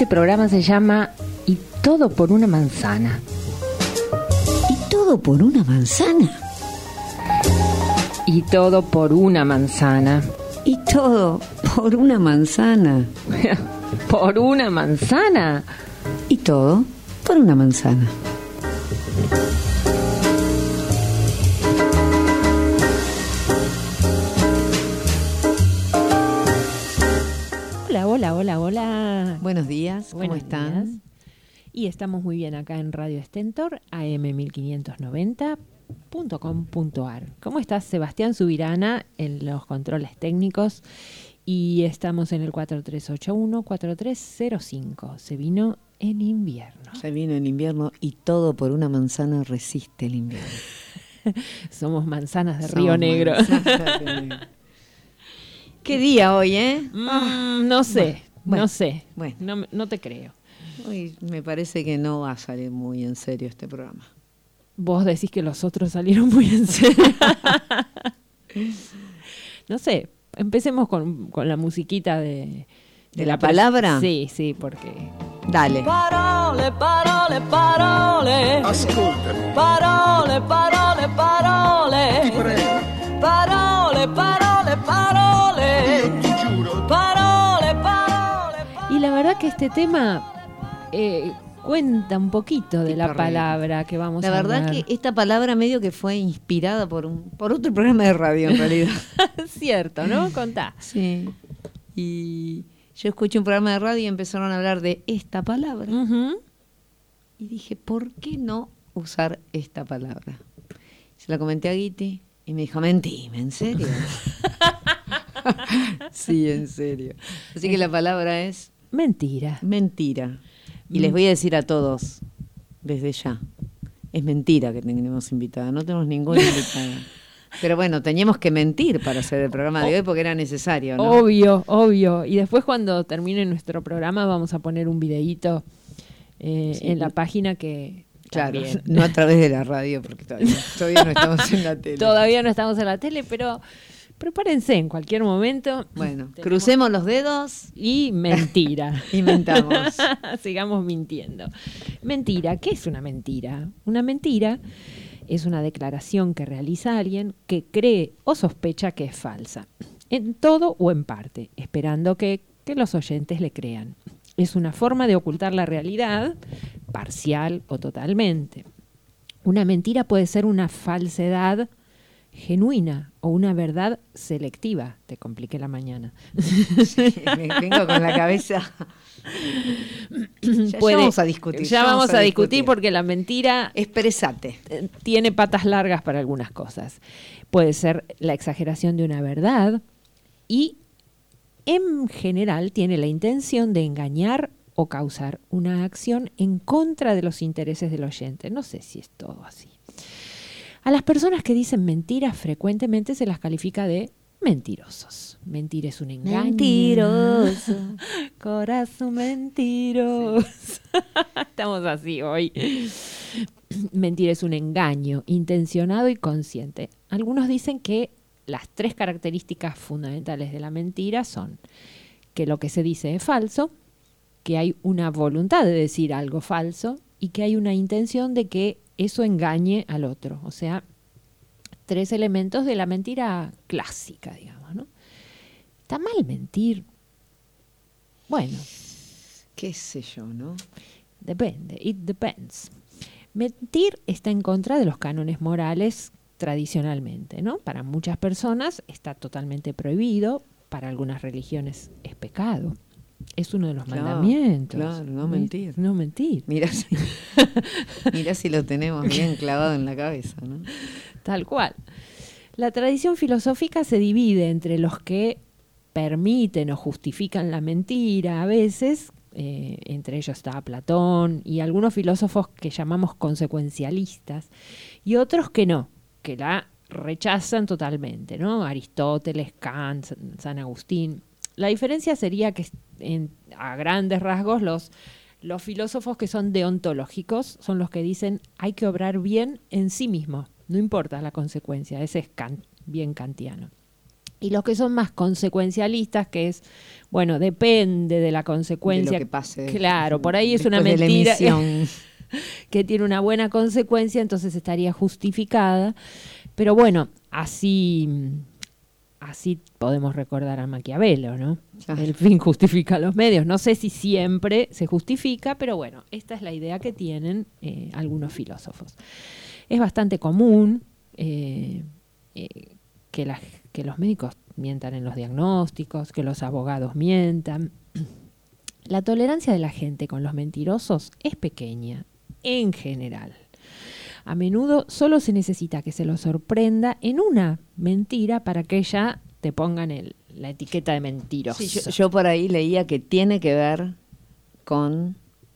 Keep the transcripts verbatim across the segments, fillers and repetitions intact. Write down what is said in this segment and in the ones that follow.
Este programa se llama Y todo por una manzana. ¿Y todo por una manzana? Y todo por una manzana. ¿Y todo por una manzana? ¿Por una manzana? ¿Y todo por una manzana? Hola, hola, hola, hola. Buenos días, ¿cómo Buenos están? días. Y estamos muy bien acá en Radio Stentor, A M mil quinientos noventa punto com punto a r. ¿Cómo estás, Sebastián Subirana, en los controles técnicos? Y estamos en el cuatro tres ocho uno, cuatro tres cero cinco. Se vino el invierno. Se vino el invierno y todo por una manzana resiste el invierno. Somos manzanas de Somos Río Negro. manzanas de Río Negro. ¿Qué día hoy, eh? Mm, no sé, bueno, no sé. bueno. No, no te creo. Hoy me parece que no va a salir muy en serio este programa. Vos decís que los otros salieron muy en serio. No sé, empecemos con, con la musiquita de... ¿De, de la, la palabra? Sí, sí, porque... Dale. Parole, parole, parole. Ascoltami. Parole, parole, parole. Ti prego. Parole, parole, parole. Io ti giuro. Parole, parole, parole. Y la verdad que este tema eh, cuenta un poquito de Ti la prego. palabra que vamos La a verdad hablar. que esta palabra medio que fue inspirada por un por otro programa de radio en realidad. Cierto, ¿no? Contá. Sí. Y yo escuché un programa de radio y empezaron a hablar de esta palabra. Ujú. Y dije, ¿por qué no usar esta palabra? Se la comenté a Guiti y me dijo, mentime, ¿en serio? Sí, en serio. Así que la palabra es Mentira. mentira. Y Mm. les voy a decir a todos, desde ya, es mentira que tenemos invitada, no tenemos ninguna invitada. Pero bueno, teníamos que mentir para hacer el programa de hoy porque era necesario, ¿no? Obvio, obvio. Y después cuando termine nuestro programa vamos a poner un videíto eh, Sí. en la página que... Claro, también. no a través de la radio porque todavía, todavía no estamos en la tele. Todavía no estamos en la tele, pero prepárense en cualquier momento. Bueno, Tenemos- crucemos los dedos Y mentira. y mentamos. Sigamos mintiendo. Mentira, ¿qué es una mentira? Una mentira es una declaración que realiza alguien que cree o sospecha que es falsa, en todo o en parte, esperando que, que los oyentes le crean. Es una forma de ocultar la realidad, parcial o totalmente. Una mentira puede ser una falsedad genuina o una verdad selectiva. Te compliqué la mañana. Sí, vengo con la cabeza. Ya, ya Puede- vamos a discutir. Ya vamos a discutir porque la mentira Expresate. eh, tiene patas largas para algunas cosas. Puede ser la exageración de una verdad y en general tiene la intención de engañar o causar una acción en contra de los intereses del oyente. No sé si es todo así. A las personas que dicen mentiras frecuentemente se las califica de mentirosos. Mentir es un engaño. Mentiroso. Corazón mentiroso. Estamos así hoy. Mentir es un engaño intencionado y consciente. Algunos dicen que las tres características fundamentales de la mentira son que lo que se dice es falso, que hay una voluntad de decir algo falso y que hay una intención de que eso engañe al otro. O sea, tres elementos de la mentira clásica, digamos, ¿no? ¿Está mal mentir? Bueno, Qué sé yo, ¿no? depende, it depends. Mentir está en contra de los cánones morales tradicionalmente, ¿no? Para muchas personas está totalmente prohibido, para algunas religiones es pecado. Es uno de los Claro, mandamientos. claro, no mentir. No mentir. Mirá si, mirá si lo tenemos bien clavado en la cabeza, ¿no? Tal cual. La tradición filosófica se divide entre los que permiten o justifican la mentira a veces, eh, entre ellos está Platón y algunos filósofos que llamamos consecuencialistas, y otros que no, que la rechazan totalmente, ¿no? Aristóteles, Kant, San Agustín. La diferencia sería que en, a grandes rasgos los, los filósofos que son deontológicos son los que dicen hay que obrar bien en sí mismo, no importa la consecuencia, ese es Kant, bien kantiano. Y los que son más consecuencialistas, que es, bueno, depende de la consecuencia. De lo que pase. Claro, por ahí es una después de la mentira emisión. que tiene una buena consecuencia, entonces estaría justificada. Pero bueno, así, así podemos recordar a Maquiavelo, ¿no? Claro. El fin justifica los medios. No sé si siempre se justifica, pero bueno, esta es la idea que tienen eh, algunos filósofos. Es bastante común eh, eh, que, la, que los médicos mientan en los diagnósticos, que los abogados mientan. La tolerancia de la gente con los mentirosos es pequeña, en general. A menudo solo se necesita que se los sorprenda en una mentira para que ya te pongan el, la etiqueta de mentiroso. Sí, yo, yo por ahí leía que tiene que ver con,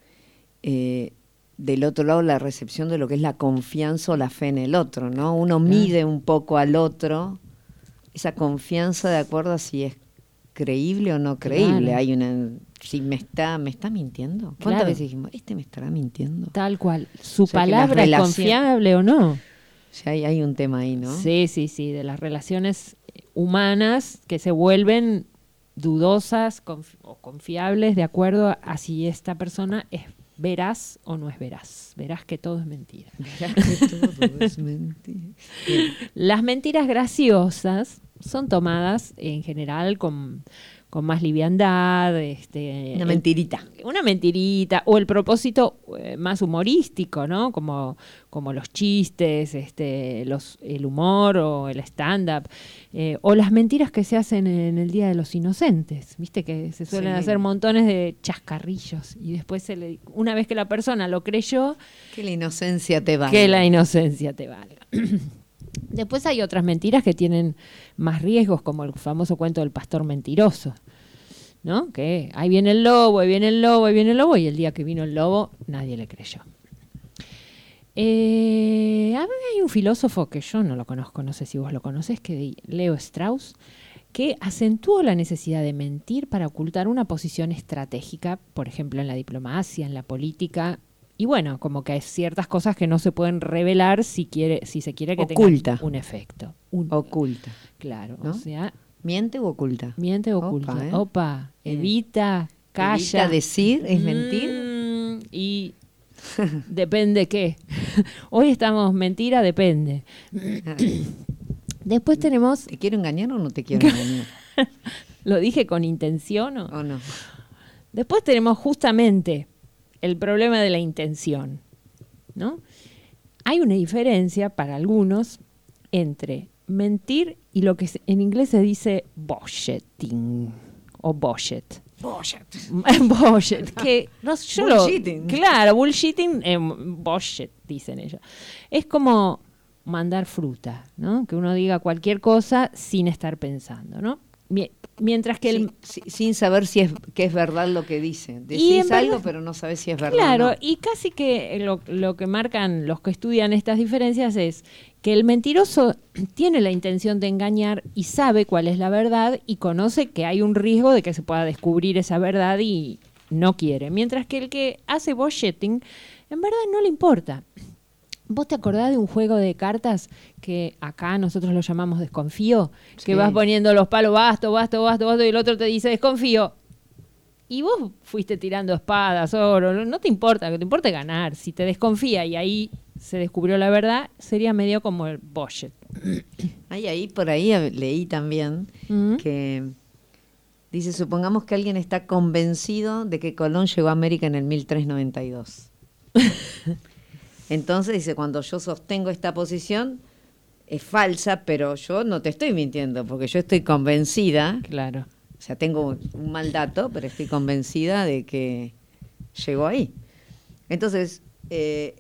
eh, del otro lado, la recepción de lo que es la confianza o la fe en el otro, ¿no? Uno mide un poco al otro, esa confianza de acuerdo a si es creíble o no creíble. Claro. Hay una... Si me está, me está mintiendo. ¿Cuántas Claro. veces dijimos, este me estará mintiendo? Tal cual. ¿Su O sea, que las palabra es relaciones- confiable o no? O sea, hay, hay un tema ahí, ¿no? Sí, sí, sí, de las relaciones humanas que se vuelven dudosas confi- o confiables de acuerdo a, a si esta persona es veraz o no es veraz. Verás que todo es mentira. Verás que todo es mentira. Bien. Las mentiras graciosas son tomadas en general con, con más liviandad. Este, Una el- mentirita. Una mentirita, o el propósito eh, más humorístico, ¿no? Como, como los chistes, este, los, el humor o el stand-up, eh, o las mentiras que se hacen en el Día de los Inocentes, ¿viste? Que se suelen Sí. hacer montones de chascarrillos y después, se le, una vez que la persona lo creyó, Que la inocencia te va. que la inocencia te valga. Después hay otras mentiras que tienen más riesgos, como el famoso cuento del pastor mentiroso, ¿no? Que ahí viene el lobo, ahí viene el lobo, ahí viene el lobo, y el día que vino el lobo nadie le creyó. Eh, a ver, hay un filósofo que yo no lo conozco, no sé si vos lo conocés, que de Leo Strauss, que acentuó la necesidad de mentir para ocultar una posición estratégica, por ejemplo, en la diplomacia, en la política. Y bueno, como que hay ciertas cosas que no se pueden revelar si quiere, si se quiere que Oculta. tenga un efecto. Un- Oculta. Claro, ¿No? o sea, ¿Miente u oculta? miente o Opa, oculta. ¿eh? Opa, Bien. evita, calla. Evita decir, es mentir. Mm, y depende qué. Hoy estamos mentira, depende. Después tenemos, ¿Te quiero engañar o no te quiero engañar? lo dije con intención, ¿o? ¿O no? Después tenemos justamente el problema de la intención, ¿no? Hay una diferencia para algunos entre mentir y lo que se- en inglés se dice bullshitting o bullshit. Bullshit, que no, yo lo- Bullshitting. claro, bullshitting, eh, bullshit dicen ellos. Es como mandar fruta, ¿no? Que uno diga cualquier cosa sin estar pensando, ¿no? Mie- Mientras que el Sí, sí, sin saber si es que es verdad lo que dice. en Decís verdad- algo, pero no sabes si es verdad. Claro, o no. y casi que lo, lo que marcan los que estudian estas diferencias es que el mentiroso tiene la intención de engañar y sabe cuál es la verdad y conoce que hay un riesgo de que se pueda descubrir esa verdad y no quiere. Mientras que el que hace bullshitting, en verdad no le importa. ¿Vos te acordás de un juego de cartas que acá nosotros lo llamamos desconfío? Que Sí. vas poniendo los palos, basto, basto, basto, basto, y el otro te dice desconfío. Y vos fuiste tirando espadas, oro, no te importa, lo que te importa es ganar. Si te desconfía y ahí se descubrió la verdad, sería medio como el bullshit. Ahí, ahí, por ahí eh, leí también Mm. que dice, supongamos que alguien está convencido de que Colón llegó a América en el mil trescientos noventa y dos. Entonces dice, cuando yo sostengo esta posición, es falsa, pero yo no te estoy mintiendo, porque yo estoy convencida, Claro. o sea, tengo un, un mal dato, pero estoy convencida de que llegó ahí. Entonces, eh,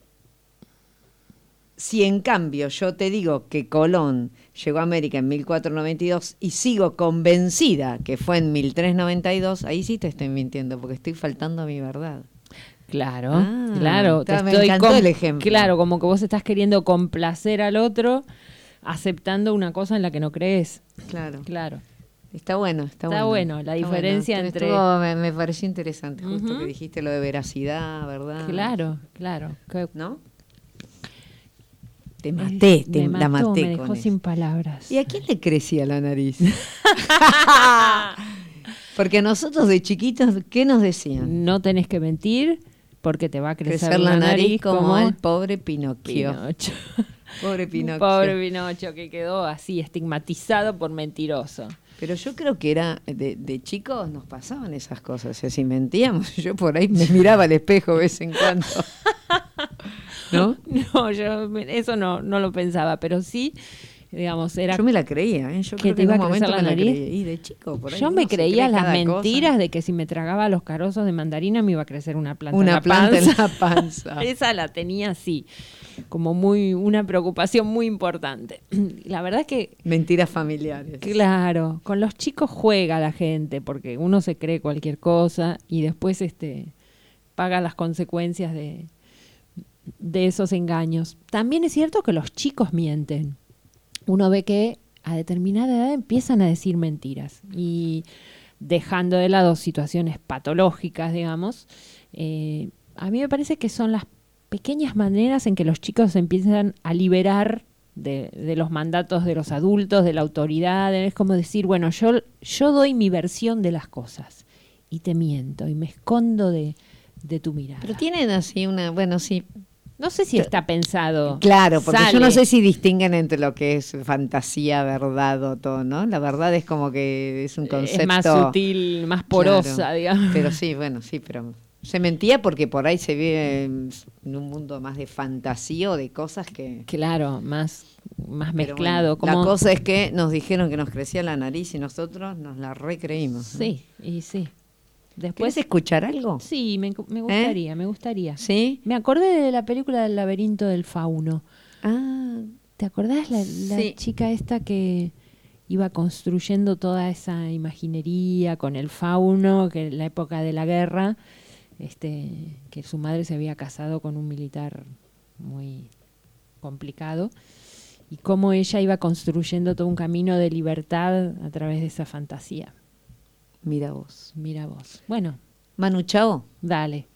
si en cambio yo te digo que Colón llegó a América en mil cuatrocientos noventa y dos y sigo convencida que fue en mil trescientos noventa y dos, ahí sí te estoy mintiendo, porque estoy faltando a mi verdad. Claro, Ah, claro. está, me encantó el ejemplo. Claro, como que vos estás queriendo complacer al otro aceptando una cosa en la que no crees. Claro. Claro. Está bueno, está, Está bueno. bueno, la Está diferencia bueno. entre- Estuvo- me, me pareció interesante, justo Ujú. que dijiste lo de veracidad, ¿verdad? Claro, claro. Que- ¿No? Te maté, te, me la mató, maté me dejó con sin eso. palabras. ¿Y a quién le crecía la nariz? Porque nosotros de chiquitos, ¿qué nos decían? No tenés que mentir porque te va a crecer, Crecer la nariz como, como el pobre Pinocchio. Pinocho. Pobre Pinocchio. Pobre Pinocho que quedó así estigmatizado por mentiroso. Pero yo creo que era de, de chicos nos pasaban esas cosas, o sea, si mentíamos, yo por ahí me miraba al espejo de vez en cuando. ¿No? No, yo eso no, no lo pensaba, pero sí, digamos, era... Yo me la creía, ¿eh? Yo ¿Que creo te que en iba un a momento crecer me la la nariz? creía. Y de chico, por ahí Yo uno me se creía cree las cada mentiras cosa. de que si me tragaba los carozos de mandarina me iba a crecer una planta Una en la planta en panza. la panza. Esa la tenía así, como muy una preocupación muy importante. La verdad es que, Mentiras familiares. claro, con los chicos juega la gente porque uno se cree cualquier cosa y después este paga las consecuencias de, de esos engaños. También es cierto que los chicos mienten. Uno ve que a determinada edad empiezan a decir mentiras y dejando de lado situaciones patológicas, digamos, eh, a mí me parece que son las pequeñas maneras en que los chicos se empiezan a liberar de, de los mandatos de los adultos, de la autoridad. Es como decir, bueno, yo, yo doy mi versión de las cosas y te miento y me escondo de, de tu mirada. Pero tienen así una, bueno, sí. No sé si está pensado. Claro, porque Sale. yo no sé si distinguen entre lo que es fantasía, verdad o todo, ¿no? La verdad es como que es un concepto... Es más sutil, más porosa, Claro. digamos. Pero sí, bueno, sí, pero se mentía porque por ahí se vive en un mundo más de fantasía o de cosas que... Claro, más, más Pero mezclado. bueno, como... La cosa es que nos dijeron que nos crecía la nariz y nosotros nos la recreímos. ¿no? Sí, y sí. ¿Puedes Después, escuchar algo? sí, me, me gustaría, me gustaría. ¿Sí? Me acordé de la película del laberinto del fauno. Ah, ¿Te acordás la, la Sí. chica esta que iba construyendo toda esa imaginería con el fauno, que en la época de la guerra, este, que su madre se había casado con un militar muy complicado, y cómo ella iba construyendo todo un camino de libertad a través de esa fantasía? mira vos. Mira vos. Bueno, Manu Chao. dale.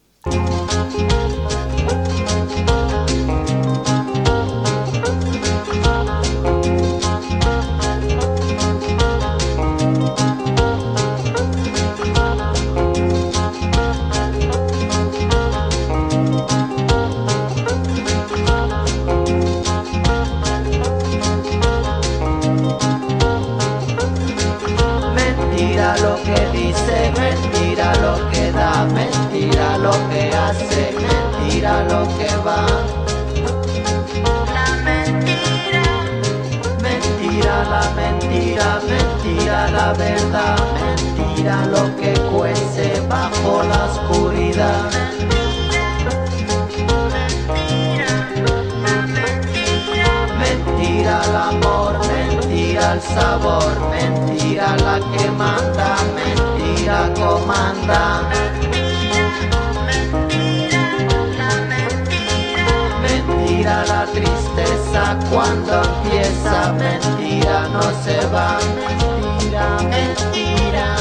Mentira lo que dice, mentira lo que da, mentira lo que hace, mentira lo que va. La mentira, mentira la mentira, mentira la verdad, mentira lo que cuece bajo la oscuridad. Mentira el amor, mentira el sabor, mentira la que manda, mentira comanda. Mentira la tristeza cuando empieza, mentira no se va, mentira, mentira.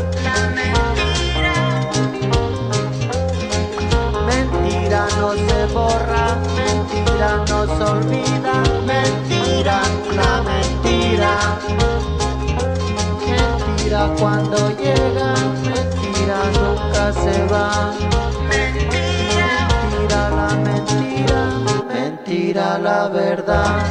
Mentira no se borra, mentira no se olvida, mentira, la mentira. Mentira cuando llega, mentira nunca se va. Mentira la mentira, mentira la verdad.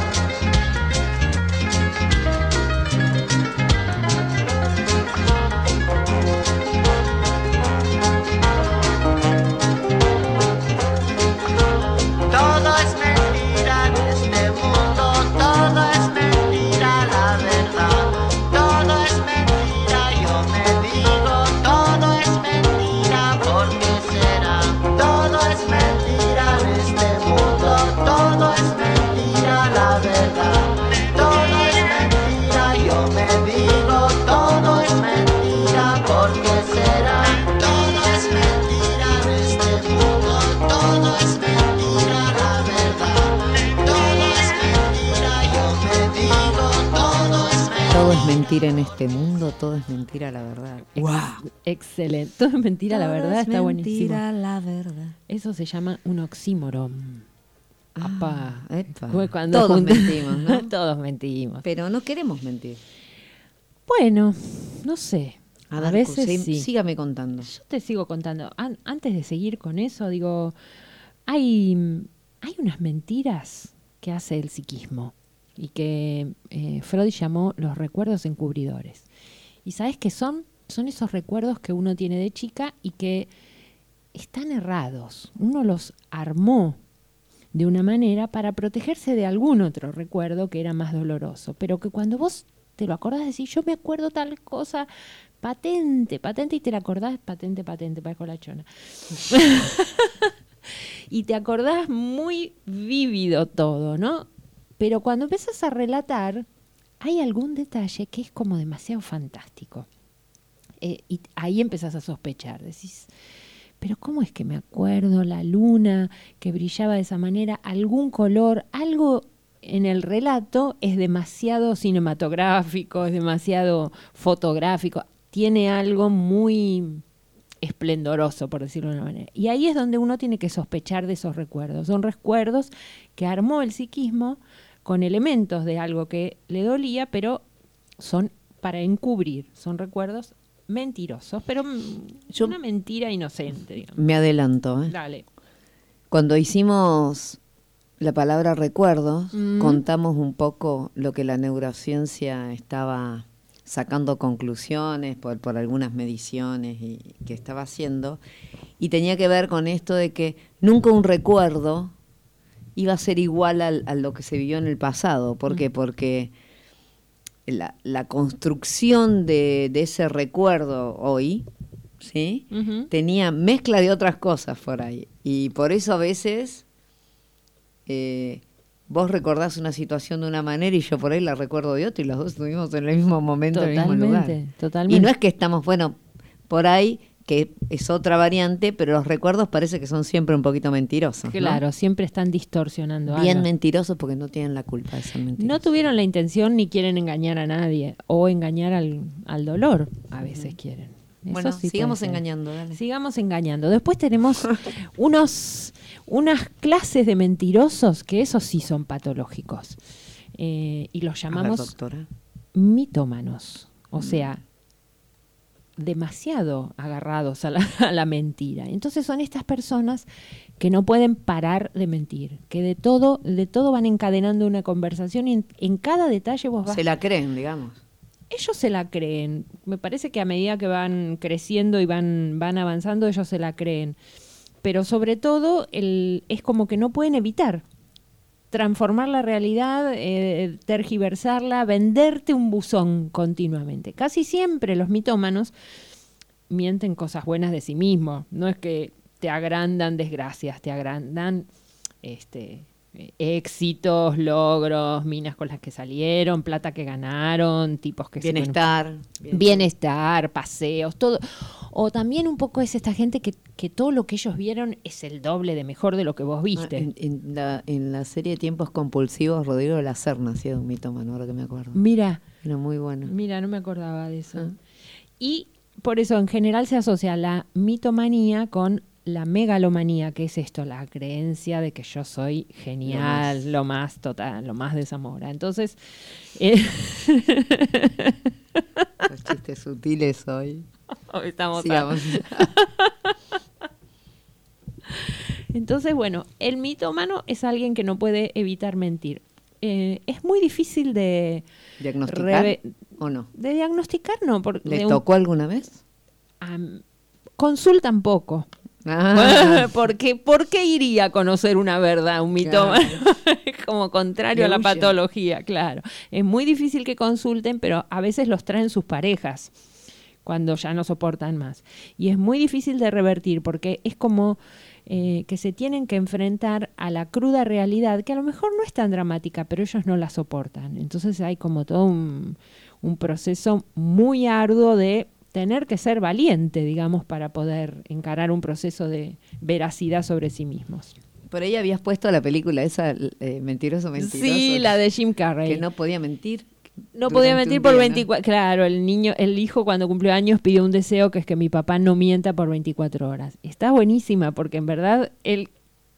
Todo es mentira en este mundo, todo es mentira la verdad. Todo es mentira, yo me digo, todo es mentira, ¿por qué será? Todo es mentira en este mundo, todo es mentira la verdad. Todo es mentira, yo me digo, todo es mentira, ¿por qué será? Todo es mentira en este mundo, todo es mentira la verdad. Todo es mentira, yo me digo, todo es mentira. Todo es mentira en este mundo, todo es mentira la verdad. Ex- ¡Wow! Excelente. Todo es mentira, la verdad, está buenísimo. Mentira la verdad. Eso se llama un oxímoron. Apá. Ah, epa. Fue cuando Todos junta- mentimos, ¿no? Todos mentimos. Pero no queremos mentir. Bueno, no sé. A, ver, veces sí- sí. sígame contando. Yo te sigo contando. An- antes de seguir con eso, digo, hay, hay unas mentiras que hace el psiquismo y que eh, Freud llamó los recuerdos encubridores. ¿Y sabes qué son? Son esos recuerdos que uno tiene de chica y que están errados. Uno los armó de una manera para protegerse de algún otro recuerdo que era más doloroso, pero que cuando vos te lo acordás, decís, yo me acuerdo tal cosa, patente, patente, y te la acordás, patente, patente, parezco la chona. Y te acordás muy vívido todo, ¿no? Pero cuando empiezas a relatar, hay algún detalle que es como demasiado fantástico. Eh, y ahí empezás a sospechar, decís, pero ¿cómo es que me acuerdo la luna que brillaba de esa manera? Algún color, algo en el relato es demasiado cinematográfico, es demasiado fotográfico, tiene algo muy esplendoroso, por decirlo de una manera. Y ahí es donde uno tiene que sospechar de esos recuerdos. Son recuerdos que armó el psiquismo con elementos de algo que le dolía, pero son para encubrir, son recuerdos mentirosos, pero mm, Yo- una mentira inocente, digamos. Me adelanto, ¿eh? Dale. Cuando hicimos la palabra recuerdos, Mm. contamos un poco lo que la neurociencia estaba sacando conclusiones por, por algunas mediciones y, que estaba haciendo, y tenía que ver con esto de que nunca un recuerdo iba a ser igual al- a lo que se vivió en el pasado. ¿Por qué? Porque la, la construcción de, de ese recuerdo hoy, ¿sí? Ujú. tenía mezcla de otras cosas por ahí. Y por eso a veces eh, vos recordás una situación de una manera y yo por ahí la recuerdo de otra, y los dos estuvimos en el mismo momento, en el mismo lugar. Totalmente, totalmente. Y no es que estamos, bueno, por ahí, que es otra variante, pero los recuerdos parece que son siempre un poquito mentirosos, ¿no? Claro, siempre están distorsionando Bien algo. mentirosos porque no tienen la culpa de ser mentirosos. No tuvieron la intención ni quieren engañar a nadie o engañar al, al dolor, a veces quieren. Eso Bueno, sí sigamos puede ser. engañando, dale. Sigamos engañando. Después tenemos unos, unas clases de mentirosos que esos sí son patológicos. Eh, y los A ver, llamamos doctora. mitómanos. O sea, demasiado agarrados a la, a la mentira. Entonces son estas personas que no pueden parar de mentir, que de todo, de todo van encadenando una conversación y en, en cada detalle vos vas... Se la creen, digamos. Ellos se la creen. Me parece que a medida que van creciendo y van, van avanzando, ellos se la creen. Pero sobre todo, el, es como que no pueden evitar transformar la realidad, eh, tergiversarla, venderte un buzón continuamente. Casi siempre los mitómanos mienten cosas buenas de sí mismos. No es que te agrandan desgracias, te agrandan este, eh, éxitos, logros, minas con las que salieron, plata que ganaron, tipos que se Bienestar. bienestar, paseos, todo. O también un poco es esta gente que, que todo lo que ellos vieron es el doble de mejor de lo que vos Ah, viste. En, en la, en la serie Tiempos Compulsivos, Rodrigo de la Serna hacía un mitómano, ahora que me acuerdo. Mira, Era muy bueno. mira, no me acordaba de eso. Ah. Y por eso en general se asocia la mitomanía con la megalomanía, que es esto, la creencia de que yo soy genial, lo más, total, lo más de Zamora. Entonces, eh, Los chistes sutiles hoy. hoy estamos a- Sigamos. Entonces, bueno, el mitómano es alguien que no puede evitar mentir. Eh, es muy difícil de, ¿Diagnosticar Reve- o no? de diagnosticar, ¿no? Por, ¿Les de un- tocó alguna vez? am, consultan poco. Ah, Porque, ¿por qué iría a conocer una verdad, un mitómano? Es como contrario Le a la huye. patología, claro. Es muy difícil que consulten, pero a veces los traen sus parejas cuando ya no soportan más. Y es muy difícil de revertir porque es como eh, que se tienen que enfrentar a la cruda realidad, que a lo mejor no es tan dramática, pero ellos no la soportan. Entonces hay como todo un, un proceso muy arduo de tener que ser valiente, digamos, para poder encarar un proceso de veracidad sobre sí mismos. por ahí habías puesto la película esa, eh, Mentiroso, Mentiroso. Sí, la de Jim Carrey. Que no podía mentir. No podía durante mentir un por día, ¿no? veinticuatro. Claro, el niño, el hijo cuando cumplió años pidió un deseo que es que mi papá no mienta por veinticuatro horas. Está buenísima porque en verdad él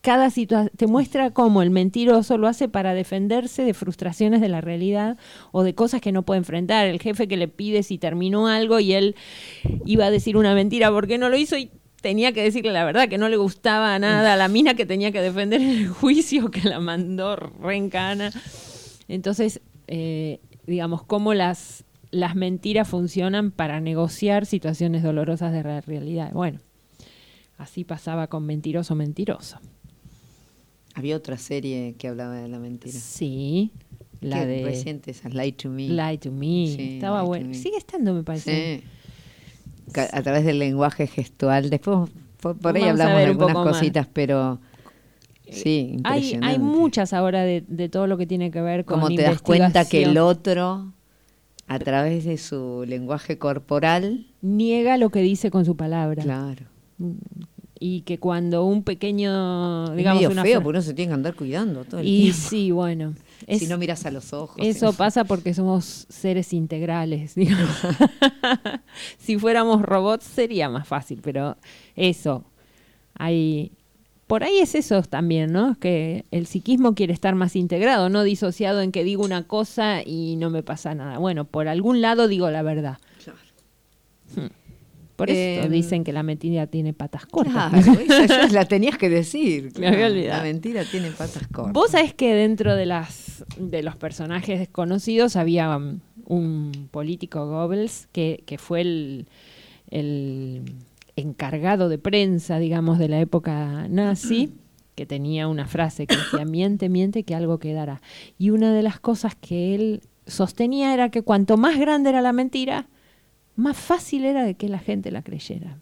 cada situación, te muestra cómo el mentiroso lo hace para defenderse de frustraciones de la realidad o de cosas que no puede enfrentar. El jefe que le pide si terminó algo y él iba a decir una mentira porque no lo hizo y tenía que decirle la verdad, que no le gustaba nada a la mina que tenía que defender en el juicio, que la mandó re en cana. Entonces, eh, digamos, cómo las, las mentiras funcionan para negociar situaciones dolorosas de la realidad. Bueno, así pasaba con Mentiroso, Mentiroso. Había otra serie que hablaba de la mentira. Sí, la Qué de reciente esa, Lie to Me. Lie to Me. Sí, Estaba Lie to bueno. Me. Sigue estando, me parece. Sí. Ca- A través del lenguaje gestual. Después, por, por ahí Vamos a hablamos ver de un poco algunas más. cositas, pero sí, Hay, impresionante. hay muchas ahora de, de todo lo que tiene que ver con Como te das cuenta que el investigación. otro, a través de su lenguaje corporal, Niega lo que dice con su palabra. claro. Y que cuando un pequeño, Es digamos, medio una feo, fra- porque uno se tiene que andar cuidando todo el Y tiempo. sí, bueno. Es, Si no miras a los ojos. eso si no- pasa porque somos seres integrales, digamos. Si fuéramos robots sería más fácil, pero eso. Hay, por ahí es eso también, ¿no? Que el psiquismo quiere estar más integrado, no disociado en que digo una cosa y no me pasa nada. Bueno, por algún lado digo la verdad. Claro. Por eso Em, dicen que la mentira tiene patas cortas. Claro, esa ya la tenías que decir. Me había claro. olvidado. La mentira tiene patas cortas. Vos sabés que dentro de las de los personajes desconocidos había um, un político Goebbels que, que fue el, el encargado de prensa, digamos, de la época nazi, que tenía una frase que decía, miente, miente, que algo quedará. Y una de las cosas que él sostenía era que cuanto más grande era la mentira, más fácil era de que la gente la creyera.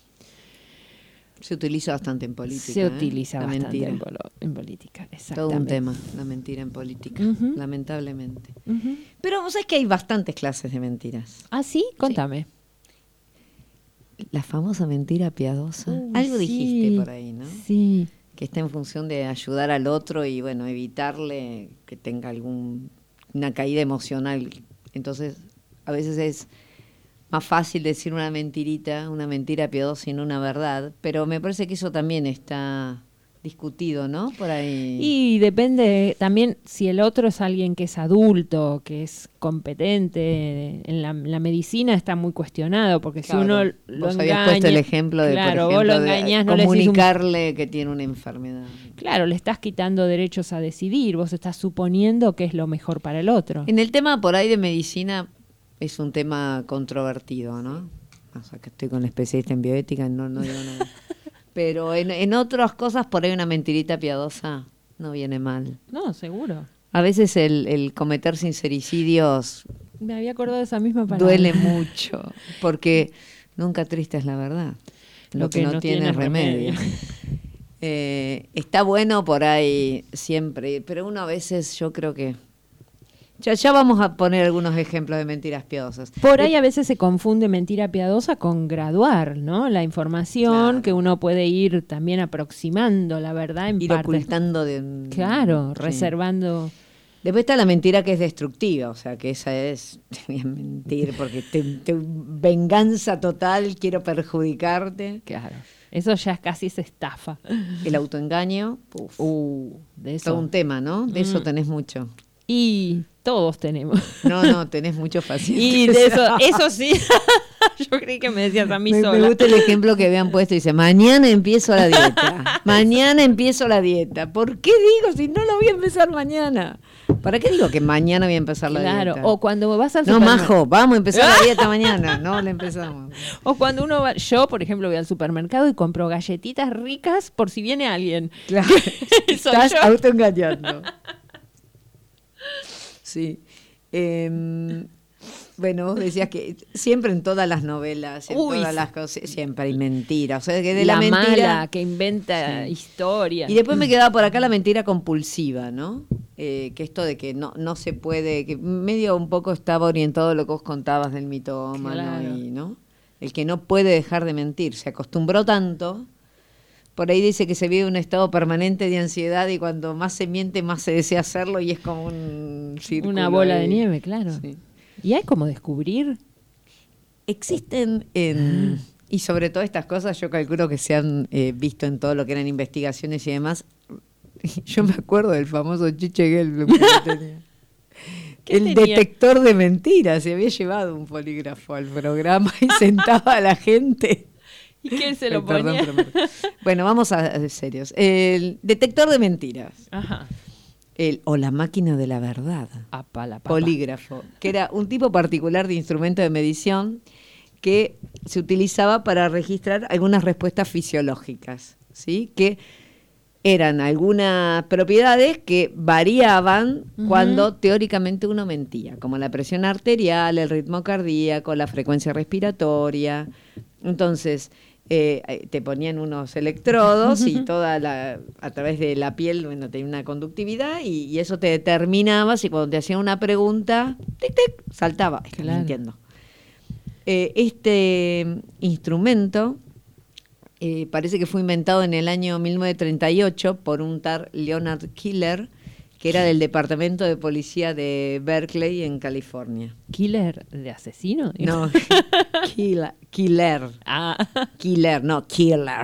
Se utiliza bastante en política. Se ¿eh? utiliza la bastante mentira. en, polo- en política, Todo exactamente. un tema, la mentira en política, Ujú. lamentablemente. Ujú. Pero vos sabés que hay bastantes clases de mentiras. ¿Ah, sí? Contame. La famosa mentira piadosa. Uy, Algo sí. dijiste por ahí, ¿no? Sí. Que está en función de ayudar al otro y, bueno, evitarle que tenga algún una caída emocional. Entonces, a veces es más fácil decir una mentirita, una mentira piadosa y no una verdad, pero me parece que eso también está discutido, ¿no? Por ahí. Y depende también si el otro es alguien que es adulto, que es competente. En la, la medicina está muy cuestionado, porque Claro, si uno lo vos engaña... habías puesto el ejemplo de, claro, por vos lo ejemplo, de engañás, no le decís un- comunicarle que tiene una enfermedad. Claro, le estás quitando derechos a decidir. Vos estás suponiendo que es lo mejor para el otro. En el tema por ahí de medicina es un tema controvertido, ¿no? O sea, que estoy con la especialista en bioética y no, no digo nada. Pero en, en otras cosas por ahí una mentirita piadosa no viene mal. No, seguro. A veces el, el cometer sincericidios Me había acordado de esa misma palabra. duele mucho, porque nunca triste es la verdad. Lo, que, no, tiene, remedio. Eh, está bueno por ahí siempre, pero uno a veces yo creo que... Ya, ya vamos a poner algunos ejemplos de mentiras piadosas. Por ahí a veces se confunde mentira piadosa con graduar, ¿no? La información Claro. que uno puede ir también aproximando, la verdad, en Ir partes. ocultando de... Claro, Sí. reservando. Después está la mentira que es destructiva, o sea, que esa es, te voy a mentir porque te, te- venganza total, quiero perjudicarte. Claro. Eso ya casi es estafa. El autoengaño, uf, Uh, de eso. todo un tema, ¿no? De eso Mm. tenés mucho. Y todos tenemos. No, no, tenés mucho paciente. Y de eso, eso sí. Yo creí que me decías a mí Me, sola. me gusta el ejemplo que habían puesto. Dice, mañana empiezo la dieta. Mañana empiezo la dieta. ¿Por qué digo si no la voy a empezar mañana? ¿Para qué digo que mañana voy a empezar la Claro, dieta? o cuando vas al No, supermercado. majo, vamos a empezar la dieta mañana. No, la empezamos. O cuando uno va, yo por ejemplo voy al supermercado y compro galletitas ricas por si viene alguien. Claro, Soy estás yo. autoengañando. Sí. Em, bueno, vos decías que siempre en todas las novelas, en Uy, todas sí. las cosas, siempre hay mentira. O sea, que de la, la, mentira... mala que inventa Sí. historias. Y después me quedaba por acá la mentira compulsiva, ¿no? Eh, que esto de que no, no se puede, que medio un poco estaba orientado a lo que vos contabas del mitómano, Claro. y, ¿no? El que no puede dejar de mentir, se acostumbró tanto. Por ahí dice que se vive un estado permanente de ansiedad y cuando más se miente, más se desea hacerlo y es como un círculo. Una bola ahí. de nieve, claro. Sí. Y hay como descubrir. Existen en Y sobre todo estas cosas yo calculo que se han eh, visto en todo lo que eran investigaciones y demás. Yo me acuerdo del famoso Chiche Gelblum que tenía. El tenía? detector de mentiras. Se había llevado un polígrafo al programa y sentaba a la gente. ¿Y qué se lo Ay, perdón, ponía? pero me- Bueno, vamos a a serios. El detector de mentiras. Ajá. El, o la máquina de la verdad. Apa, la papa. Polígrafo, que era un tipo particular de instrumento de medición que se utilizaba para registrar algunas respuestas fisiológicas, ¿sí? Que eran algunas propiedades que variaban Ujú. cuando teóricamente uno mentía, como la presión arterial, el ritmo cardíaco, la frecuencia respiratoria. Entonces, eh, te ponían unos electrodos y toda la, a través de la piel, bueno, tenía una conductividad y, y eso te determinaba si cuando te hacían una pregunta, tic, tic, saltaba. Estás Claro. mintiendo. Eh, este instrumento eh, parece que fue inventado en el año mil novecientos treinta y ocho por un tal Leonard Killer, que era del departamento de policía de Berkeley en California. ¿Killer de asesino? No, Killer, Killer, Ah, Killer, no, Killer.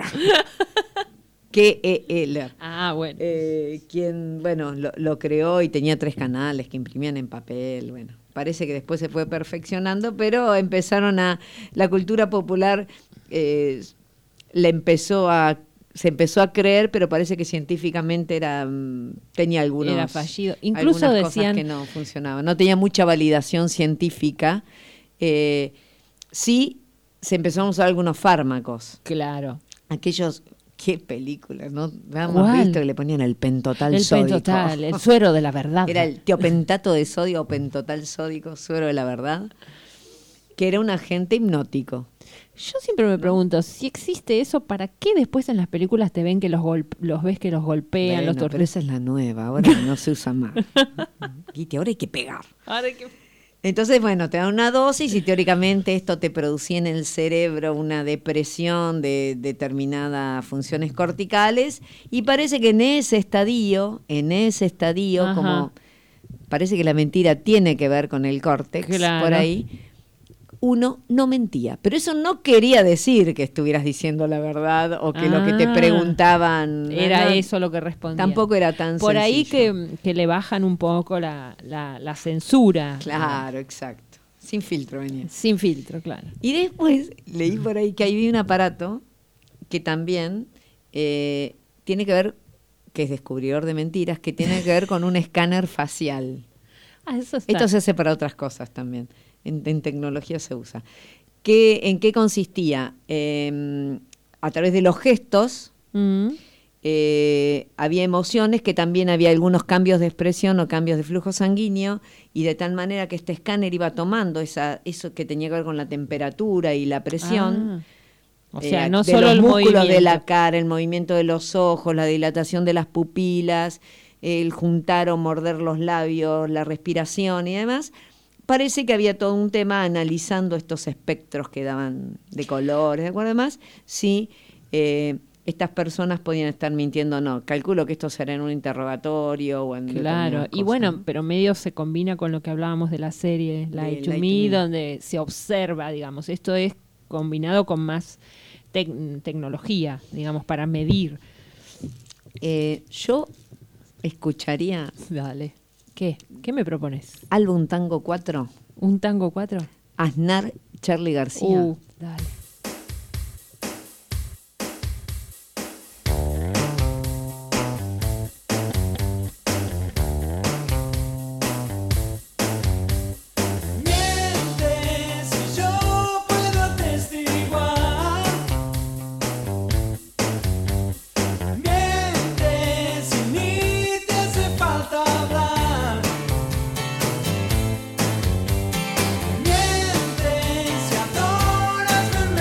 K-E-L. ah bueno. Eh, quien, bueno, lo, lo creó y tenía tres canales que imprimían en papel, bueno. Parece que después se fue perfeccionando, pero empezaron a, la cultura popular eh, le empezó a, se empezó a creer, pero parece que científicamente era, mm, tenía algunos, Era fallido. Incluso algunas decían- cosas que no funcionaban, no tenía mucha validación científica. Eh, sí, se empezaron a usar algunos fármacos, Claro. aquellos, qué películas, ¿no? Hemos ¿Cuál? visto que le ponían el pentotal El sódico. pentotal, el suero de la verdad. Era el tiopentato de sodio o pentotal sódico, suero de la verdad, que era un agente hipnótico. Yo siempre me pregunto, si existe eso, ¿para qué después en las películas te ven que los gol- los ves que los golpean, Bueno, los pero torturan? esa es la nueva, ahora no se usa más. Viste, ahora hay que pegar. Ahora que- Entonces, bueno, te dan una dosis y teóricamente esto te producía en el cerebro una depresión de determinadas funciones corticales y parece que en ese estadio, en ese estadio, Ajá. como parece que la mentira tiene que ver con el córtex, Claro. por ahí, uno no mentía. Pero eso no quería decir que estuvieras diciendo la verdad o que lo que te Ah. preguntaban Era no, eso lo que respondía. tampoco era tan Por ahí sencillo. que, que le bajan un poco la, la, la censura. Claro, exacto. Sin filtro venía. Sin filtro, claro. Y después leí por ahí que hay un aparato que también eh, tiene que ver, que es descubridor de mentiras, que tiene que ver con un escáner facial. Ah, eso está. Esto se hace para otras cosas también. En, en tecnología se usa. ¿Qué, ¿En qué consistía? Eh, a través de los gestos Mm. eh, había emociones, que también había algunos cambios de expresión o cambios de flujo sanguíneo, y de tal manera que este escáner iba tomando esa, eso que tenía que ver con la temperatura y la presión. Ah. O sea, eh, no de solo los el músculos movimiento. de la cara, el movimiento de los ojos, la dilatación de las pupilas, el juntar o morder los labios, la respiración y demás. Parece que había todo un tema analizando estos espectros que daban de colores, ¿de acuerdo? Además, si eh, estas personas podían estar mintiendo o no. Calculo que esto será en un interrogatorio o en Claro, determinadas y cosas, bueno, ¿no? pero medio se combina con lo que hablábamos de la serie Lie De to Lie to Me, Me. donde se observa, digamos, esto es combinado con más tec- tecnología, digamos, para medir. Eh, yo escucharía Dale. ¿Qué? ¿Qué me propones? Álbum Tango cuatro, ¿Un tango cuatro? Aznar, Charly García. Uh, dale. Mientes y yo puedo atestiguar. Mientes y ni te hace falta hablar. Mientes y adoras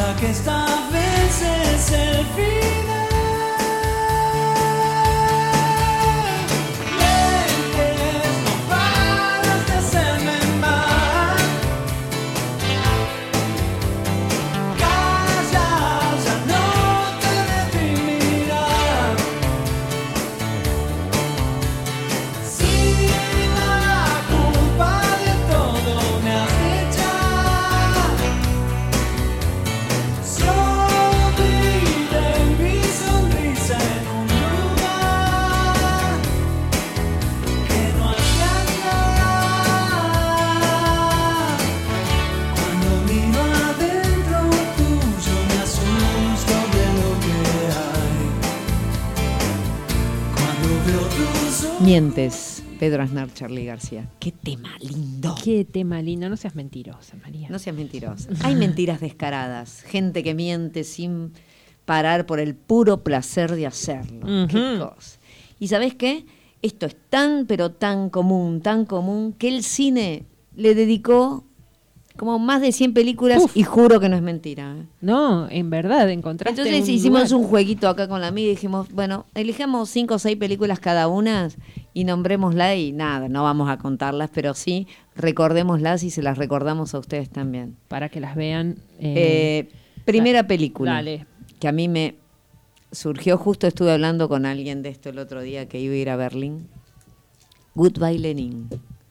Piensa que esta vez es el final. Leyes, no paras de hacerme mal. Calla, ya no te deprimirá. Si la culpa de todo me has hecho, solo vive mi sonrisa en un lugar que no alcanza. Cuando miro adentro tuyo me asusto de lo que hay. Cuando veo tus ojos. Mientes, Pedro Aznar, Charly García. Qué tema lindo. Qué tema lindo, no seas mentirosa, María. No seas mentirosa. Hay mentiras descaradas, gente que miente sin parar por el puro placer de hacerlo. Qué Ujú. cosa. ¿Y sabés qué? Esto es tan, pero tan común, tan común, que el cine le dedicó como más de cien películas Uf. y juro que no es mentira. ¿eh? No, en verdad, encontraste Entonces un hicimos lugar. un jueguito acá con la amiga y dijimos, bueno, elijamos cinco o seis películas cada una y nombrémosla y nada, no vamos a contarlas, pero sí recordémoslas y se las recordamos a ustedes también. Para que las vean. eh, Eh, primera película Dale. que a mí me surgió, justo estuve hablando con alguien de esto el otro día que iba a ir a Berlín. Goodbye Lenin.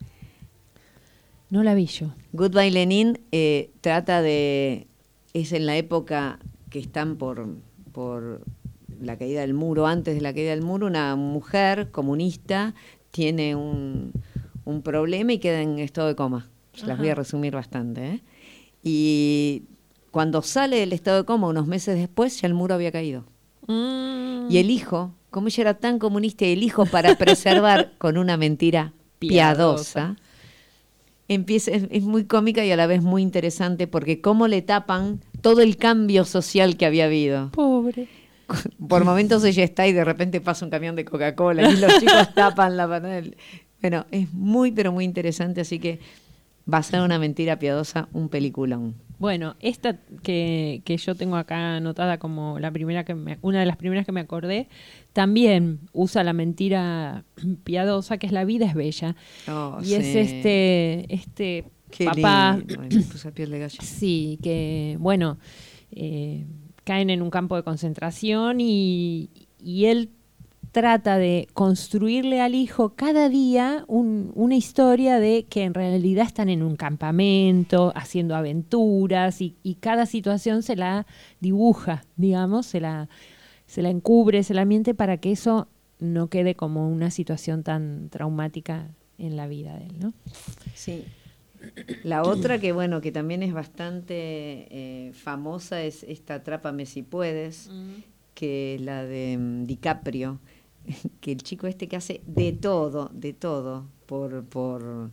No la vi yo. Goodbye Lenin eh, trata de, es en la época que están por, por la caída del muro, antes de la caída del muro, una mujer comunista tiene un, un problema y queda en estado de coma. Se las voy a Ajá. resumir bastante. ¿eh? Y cuando sale del estado de coma, unos meses después, ya el muro había caído. Mm. Y el hijo, como ella era tan comunista, y el hijo para preservar con una mentira Piadosa. piadosa, empieza, es, es muy cómica y a la vez muy interesante porque cómo le tapan todo el cambio social que había habido. Pobre. Por momentos ella está y de repente pasa un camión de Coca-Cola y los chicos tapan la panel. Bueno, es muy, pero muy interesante, así que basada en una mentira piadosa, un peliculón. Bueno, esta que, que yo tengo acá anotada como la primera que me, una de las primeras que me acordé, también usa la mentira piadosa, que es La vida es bella. Oh, y sí. es este, este Qué papá, lindo. Ay, me puse la piel de gallina. sí, que bueno, eh, caen en un campo de concentración y, y él trata de construirle al hijo cada día un- una historia de que en realidad están en un campamento, haciendo aventuras y, y cada situación se la dibuja, digamos, se la, se la encubre, se la miente para que eso no quede como una situación tan traumática en la vida de él, ¿no? Sí. La otra que, bueno, que también es bastante eh, famosa es esta Atrápame si puedes, que es la de mm, DiCaprio, que el chico este que hace de todo, de todo, por... por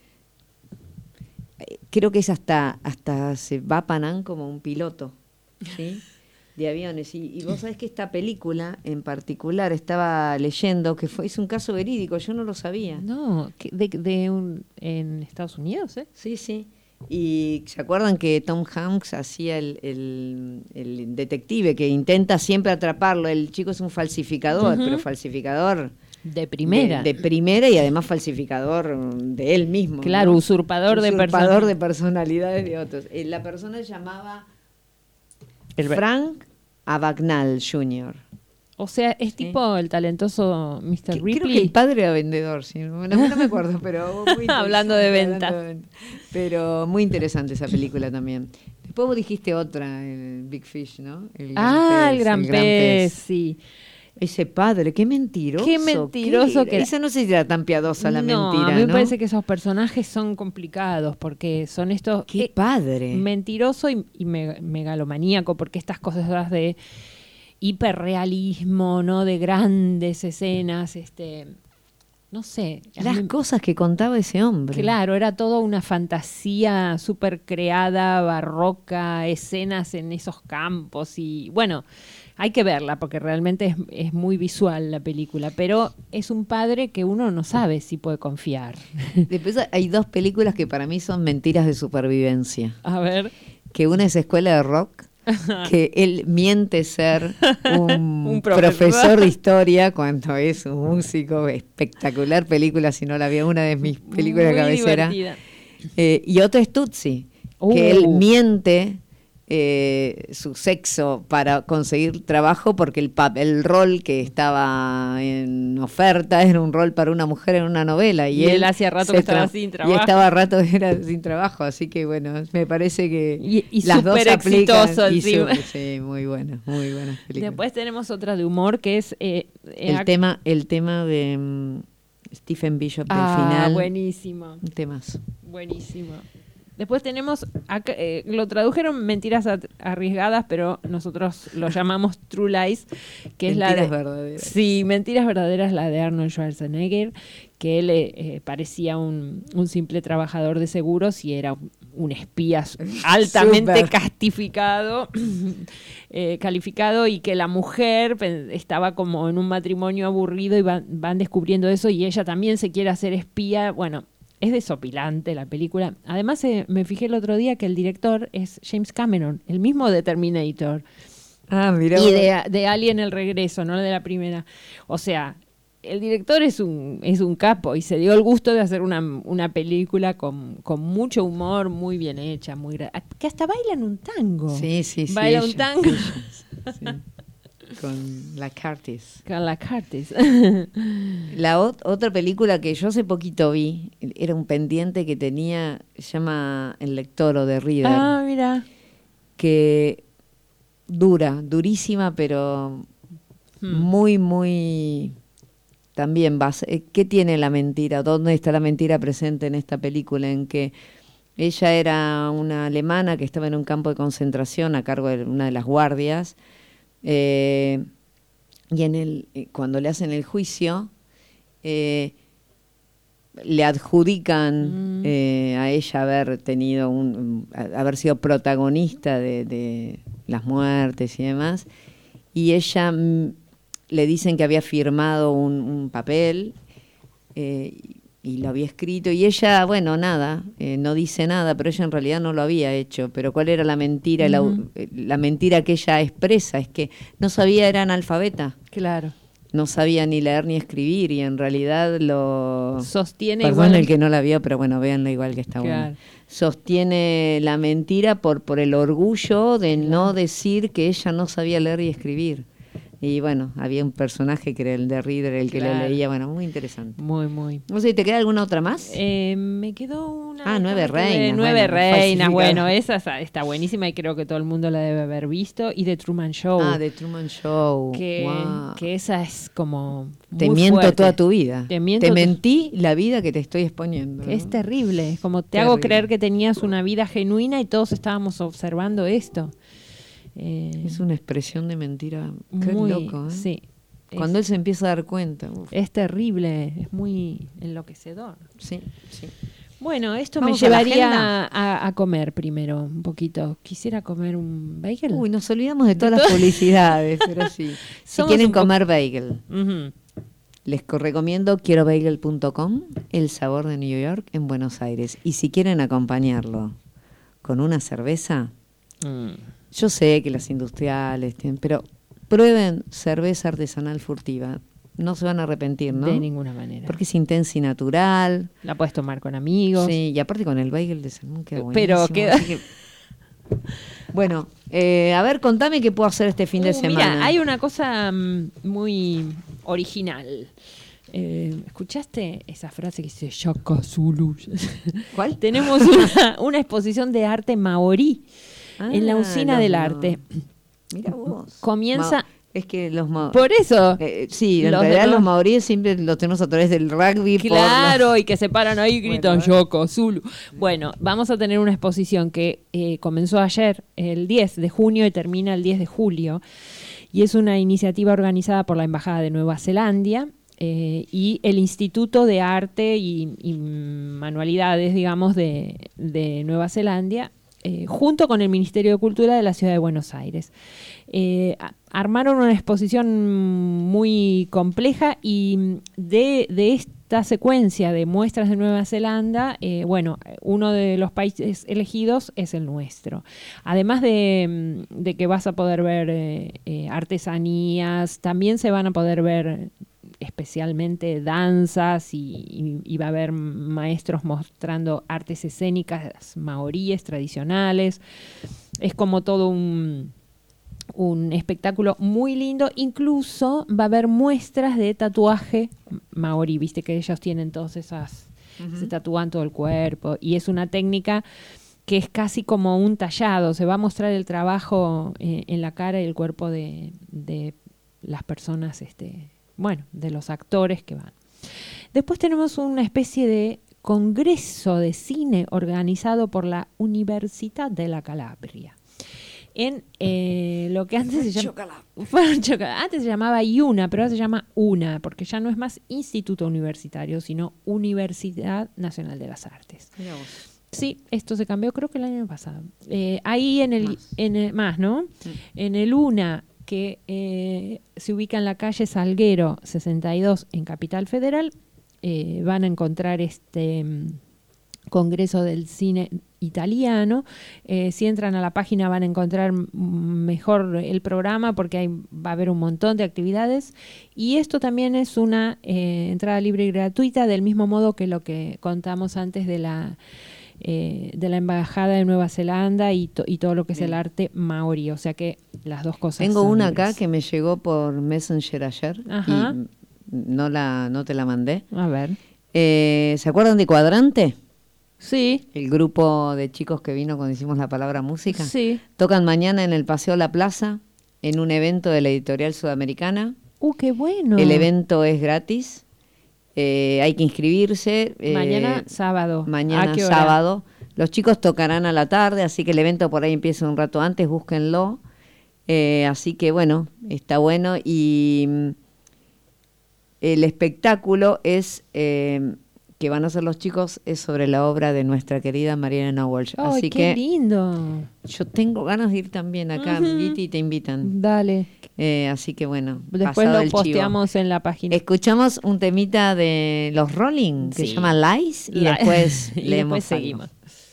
eh, creo que es hasta, hasta se va a Panam como un piloto, ¿sí? De aviones. Y, y vos sabés que esta película en particular, estaba leyendo que fue, es un caso verídico, yo no lo sabía. No, que- de, de un, en Estados Unidos, ¿eh? Sí, sí. Y ¿se acuerdan que Tom Hanks hacía el, el- el detective que intenta siempre atraparlo? El chico es un falsificador, Ujú. pero falsificador De primera. De, de primera y además falsificador de él mismo. Claro, ¿no? usurpador de Usurpador personas. de personalidades de otros. Eh, La persona se llamaba El ver- Frank Abagnale junior O sea, es Sí. tipo el talentoso mister Que- Creo Ripley. que el padre era vendedor, sí. Bueno, no me acuerdo, pero muy Hablando de interesante, ventas. hablando de ventas. Pero muy interesante esa película también. Después vos dijiste otra, el Big Fish, ¿no? El Ah, el gran pez, sí. Ese padre, qué mentiroso. Qué mentiroso qué- que era. Esa no sé si era tan piadosa la no, mentira, a mí me ¿no? parece que esos personajes son complicados porque son estos Qué eh, padre. mentiroso y, y me- megalomaníaco, porque estas cosas de hiperrealismo, ¿no? De grandes escenas, este, no sé. a Las mí- cosas que contaba ese hombre. Claro, era toda una fantasía súper creada, barroca, escenas en esos campos y bueno, hay que verla porque realmente es, es muy visual la película, pero es un padre que uno no sabe si puede confiar. Después hay dos películas que para mí son mentiras de supervivencia. A ver. Que una es Escuela de Rock, que él miente ser un, Un profesor. profesor de historia cuando es un músico espectacular. Película, si no la vi, una de mis películas de Muy cabecera. divertida. Eh, y otra es Tutsi, Uh. que él miente eh, su sexo para conseguir trabajo porque el, pa- el rol que estaba en oferta era un rol para una mujer en una novela. Y, Y él hacía rato se que estaba tra- sin Y trabajo. estaba rato era sin trabajo, así que bueno, me parece que Y- y las dos súper aplican. exitoso Y encima. súper, sí, muy buenas, muy buenas películas. Después tenemos otra de humor que es... eh, eh, el, ac- tema, el tema de mm, Stephen Bishop del Ah, final. buenísimo. Un temazo. Buenísimo. Después tenemos, acá, eh, lo tradujeron mentiras at- arriesgadas, pero nosotros lo llamamos True Lies, que es la Mentiras de... verdaderas. Sí, Mentiras Verdaderas, la de Arnold Schwarzenegger, que él eh, eh, parecía un, un simple trabajador de seguros y era un, un espía s- altamente Súper. castificado, eh, calificado, y que la mujer pen- estaba como en un matrimonio aburrido y van, van descubriendo eso y ella también se quiere hacer espía. Bueno, es desopilante la película. Además, eh, me fijé el otro día que el director es James Cameron, el mismo de Terminator. Ah, mira. Y de, de Alien el regreso, no de la primera. O sea, el director es un, es un capo y se dio el gusto de hacer una, una película con, con mucho humor, muy bien hecha, muy gra- que hasta bailan un tango. Sí, sí, sí. Baila un ella, tango. ella, sí. Con la Curtis. Carla Curtis. La ot- otra película que yo hace poquito vi, era un pendiente que tenía, se llama El lector o The Reader, Ah, mira. que dura, durísima, pero Hmm. muy, muy... También base, eh, ¿qué tiene la mentira? ¿Dónde está la mentira presente en esta película? En que ella era una alemana que estaba en un campo de concentración a cargo de una de las guardias, eh, y en el eh, cuando le hacen el juicio, eh, le adjudican Mm. eh, a ella haber tenido un, a- haber sido protagonista de, de las muertes y demás, y ella mm, le dicen que había firmado un, un papel eh, y lo había escrito, y ella, bueno, nada, eh, no dice nada, pero ella en realidad no lo había hecho. Pero ¿cuál era la mentira? La, Ujú. eh, la mentira que ella expresa es que no sabía, era analfabeta, Claro. no sabía ni leer ni escribir, y en realidad lo... Sostiene Perdón igual. el que no la vio, pero bueno, véanla igual que está Claro. bueno. Sostiene la mentira por, por el orgullo de no decir que ella no sabía leer y escribir. Y bueno, había un personaje que era el de Reader, el que Claro. le leía, bueno, muy interesante. Muy, muy. No sé, ¿te queda alguna otra más? Eh, me quedó una. Ah, Nueve déjame que ver. Reinas, Nueve bueno, reinas, falsificada. bueno, esa está, está buenísima y creo que todo el mundo la debe haber visto. Y The Truman Show. Ah, The Truman Show. que, Wow. que esa es como. Te muy miento fuerte. toda tu vida. Te miento tu- mentí la vida que te estoy exponiendo. Que ¿no? es terrible. Es como te hago Terrible. creer que tenías una vida genuina y todos estábamos observando esto. Eh, Es una expresión de mentira. Qué muy, loco, ¿eh? Sí. Cuando es, él se empieza a dar cuenta. uf, es terrible, es muy enloquecedor. sí, sí. Bueno, esto ¿Vamos me a la llevaría agenda? a, a comer primero un poquito. Quisiera comer un bagel. Uy, nos olvidamos de todas las publicidades, pero sí. Si Somos quieren un po- comer bagel, Ujú. les co- recomiendo quiero bagel punto com, el sabor de New York en Buenos Aires. Y si quieren acompañarlo con una cerveza, Mm. yo sé que las industriales tienen, pero prueben cerveza artesanal furtiva. No se van a arrepentir, ¿no? De ninguna manera. Porque es intensa y natural. La puedes tomar con amigos. Sí, y aparte con el bagel de salmón queda Pero buenísimo. queda- así que- Bueno, eh, a ver, contame qué puedo hacer este fin de Uh, semana. Mira, hay una cosa mm, muy original. Eh, ¿Escuchaste esa frase que dice Shaka Zulu? ¿Cuál? Tenemos una, una exposición de arte maorí en la Ah, usina los del ma- arte. Mira vos. Comienza- Ma- es que los ma- Por eso. eh, sí, en los de realidad los- los maoríes siempre los tenemos a través del rugby. por Claro, los- y que se paran ahí y gritan Bueno, Yoko, Zulu. Bueno, vamos a tener una exposición que eh, comenzó ayer, el diez de junio, y termina el diez de julio. Y es una iniciativa organizada por la Embajada de Nueva Zelanda eh, y el Instituto de Arte y, y Manualidades, digamos, de, de Nueva Zelanda, eh, junto con el Ministerio de Cultura de la Ciudad de Buenos Aires. Eh, a- armaron una exposición muy compleja y de, de este esta secuencia de muestras de Nueva Zelanda, eh, bueno, uno de los países elegidos es el nuestro. Además de, de que vas a poder ver eh, eh, artesanías, también se van a poder ver especialmente danzas y, y, y va a haber maestros mostrando artes escénicas maoríes tradicionales. Es como todo un, un espectáculo muy lindo. Incluso va a haber muestras de tatuaje maorí. Viste que ellos tienen todas esas, uh-huh. se tatúan todo el cuerpo y es una técnica que es casi como un tallado. Se va a mostrar el trabajo eh, en la cara y el cuerpo de, de las personas, este, bueno, de los actores que van. Después tenemos una especie de congreso de cine organizado por la Universidad de la Calabria. En eh, lo que antes se, llam- antes se llamaba IUNA, pero ahora se llama UNA, porque ya no es más Instituto Universitario, sino Universidad Nacional de las Artes. Sí, esto se cambió creo que el año pasado. Eh, ahí en el, más. en el, más, ¿no? Sí. En el UNA, que eh, se ubica en la calle Salguero sesenta y dos en Capital Federal, eh, van a encontrar este um, Congreso del Cine Italiano. Eh, si entran a la página van a encontrar mejor el programa porque hay, va a haber un montón de actividades y esto también es una eh, entrada libre y gratuita, del mismo modo que lo que contamos antes de la Eh, de la Embajada de Nueva Zelanda y, to- y todo lo que es Bien. El arte maorí, o sea que las dos cosas. Tengo una libres. acá que me llegó por Messenger ayer. Ajá. Y no, la, no te la mandé. A ver. Eh, ¿Se acuerdan de Cuadrante? Sí. El grupo de chicos que vino cuando hicimos la palabra música. Sí. Tocan mañana en el Paseo La Plaza, en un evento de la Editorial Sudamericana. ¡Uh, qué bueno! El evento es gratis. Eh, hay que inscribirse. Eh, mañana sábado. Mañana sábado. Los chicos tocarán a la tarde, así que el evento por ahí empieza un rato antes, búsquenlo. Eh, así que bueno, está bueno. Y mm, el espectáculo es eh, que van a hacer los chicos es sobre la obra de nuestra querida Mariana Walsh. ¡Ay, así qué que lindo! Yo tengo ganas de ir también acá, uh-huh. Viti, te invitan. Dale. Eh, así que bueno, después lo posteamos chivo. En la página. Escuchamos un temita de los Rolling que sí. se llama Lies y La- después y leemos después seguimos.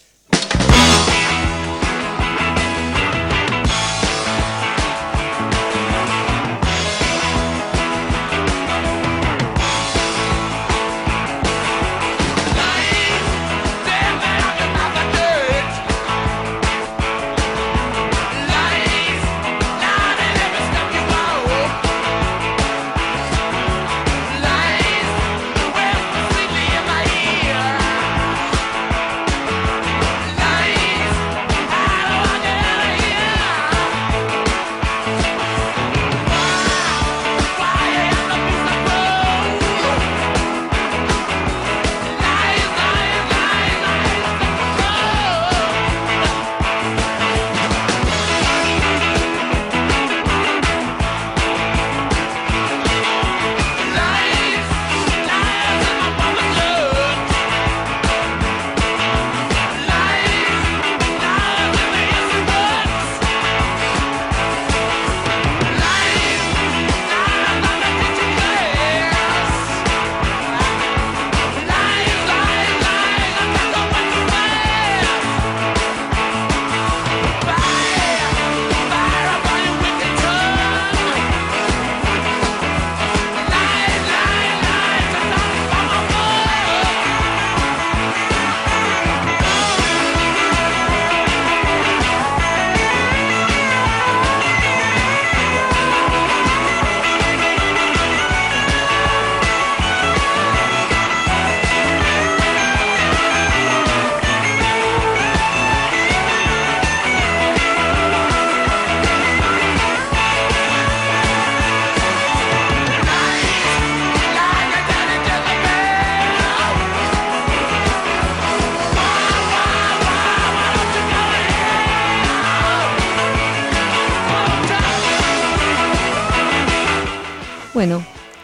Bueno,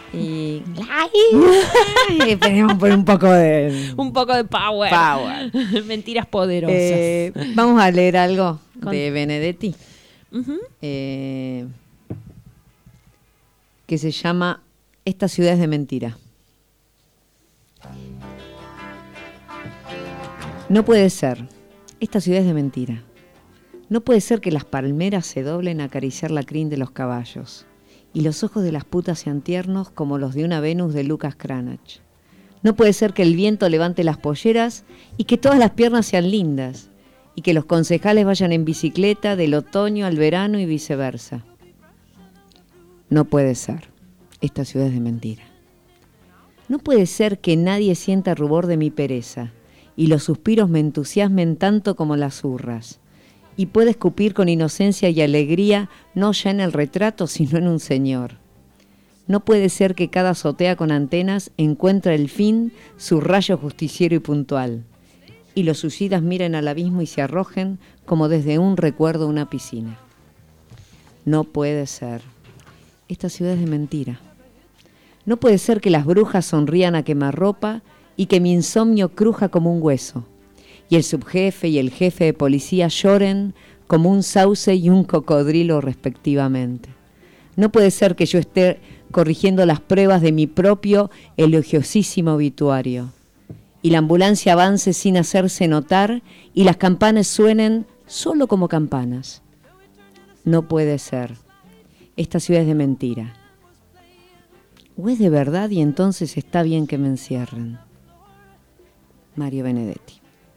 y tenemos por un poco de un poco de power, power. Mentiras poderosas. Eh, vamos a leer algo Con... de Benedetti, uh-huh. eh, que se llama Esta ciudad es de mentira. No puede ser. Esta ciudad es de mentira. No puede ser que las palmeras se doblen a acariciar la crin de los caballos y los ojos de las putas sean tiernos como los de una Venus de Lucas Cranach. No puede ser que el viento levante las polleras y que todas las piernas sean lindas y que los concejales vayan en bicicleta del otoño al verano y viceversa. No puede ser. Esta ciudad es de mentira. No puede ser que nadie sienta rubor de mi pereza y los suspiros me entusiasmen tanto como las hurras, y pueda escupir con inocencia y alegría no ya en el retrato, sino en un señor. No puede ser que cada azotea con antenas encuentre el fin su rayo justiciero y puntual, y los suicidas miren al abismo y se arrojen como desde un recuerdo una piscina. No puede ser. Esta ciudad es de mentira. No puede ser que las brujas sonrían a quemarropa y que mi insomnio cruja como un hueso, y el subjefe y el jefe de policía lloren como un sauce y un cocodrilo respectivamente. No puede ser que yo esté corrigiendo las pruebas de mi propio elogiosísimo obituario, y la ambulancia avance sin hacerse notar y las campanas suenen solo como campanas. No puede ser. Esta ciudad es de mentira. ¿O es de verdad y entonces está bien que me encierren? Mario Benedetti.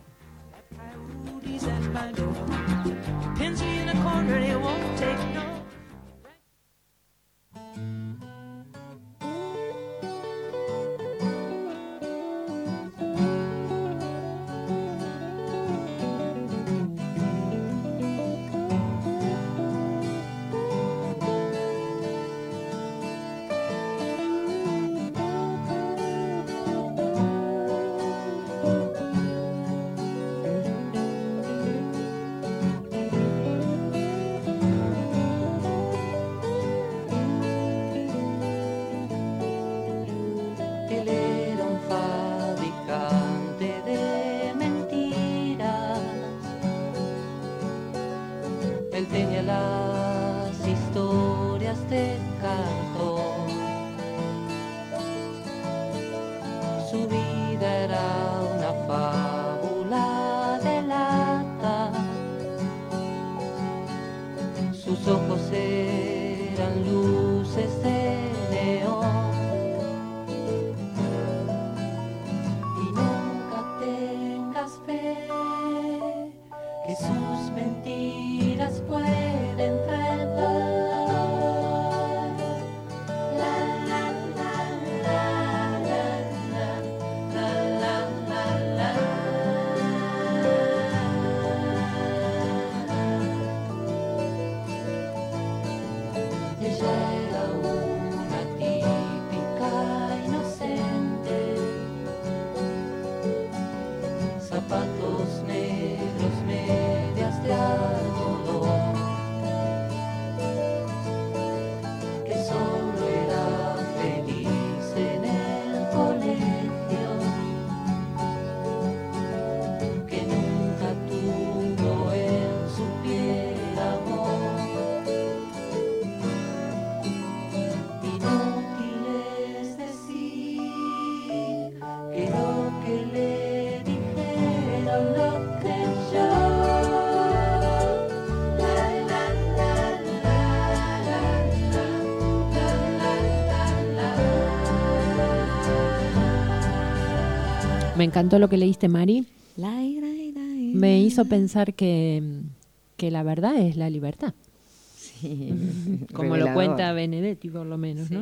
Me encantó lo que leíste, Mari. Me hizo pensar que, que la verdad es la libertad. Sí, como revelador. lo cuenta Benedetti, por lo menos, Sí. ¿no?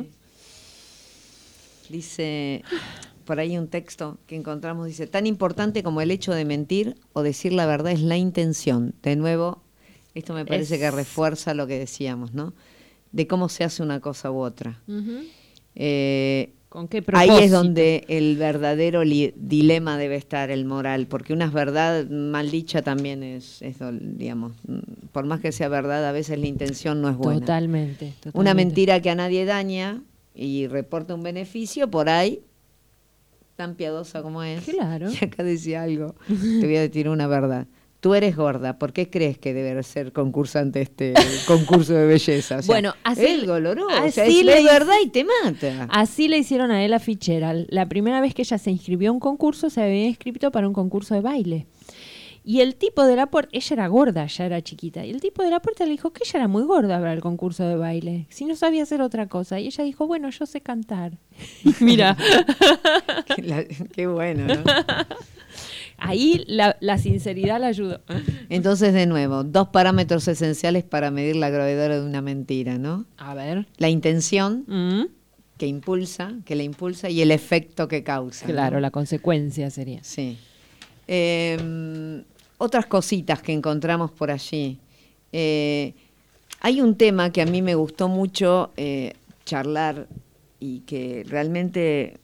Dice, por ahí un texto que encontramos, dice, tan importante como el hecho de mentir o decir la verdad es la intención. De nuevo, esto me parece Es- que refuerza lo que decíamos, ¿no? De cómo se hace una cosa u otra. Ujú. Eh, ¿Con qué Ahí propósito? es donde el verdadero li- dilema debe estar, el moral, porque una verdad mal dicha también es, es, dol- digamos, mm, por más que sea verdad, a veces la intención no es buena. Totalmente, totalmente. Una mentira que a nadie daña y reporta un beneficio, por ahí, tan piadosa como es. Claro. Y acá decía algo, te voy a decir una verdad. tú eres gorda, ¿por qué crees que debe ser concursante este concurso de belleza? O sea, Bueno, así- es doloroso, o sea, así es le de hice- verdad y te mata. Así le hicieron a Ella Fitzgerald. La primera vez que ella se inscribió a un concurso, se había inscrito para un concurso de baile. Y el tipo de la puerta, ella era gorda, ya era chiquita, y el tipo de la puerta le dijo que ella era muy gorda para el concurso de baile, si no sabía hacer otra cosa. Y ella dijo, bueno, yo sé cantar. Mira, Qué, la- qué bueno, ¿no? ahí la, la sinceridad la ayudó. Entonces, de nuevo, dos parámetros esenciales para medir la gravedad de una mentira, ¿no? A ver. La intención Mm, que impulsa, que la impulsa, y el efecto que causa. ¿no? claro, la consecuencia sería. Sí. Eh, otras cositas que encontramos por allí. Eh, hay un tema que a mí me gustó mucho eh, charlar y que realmente,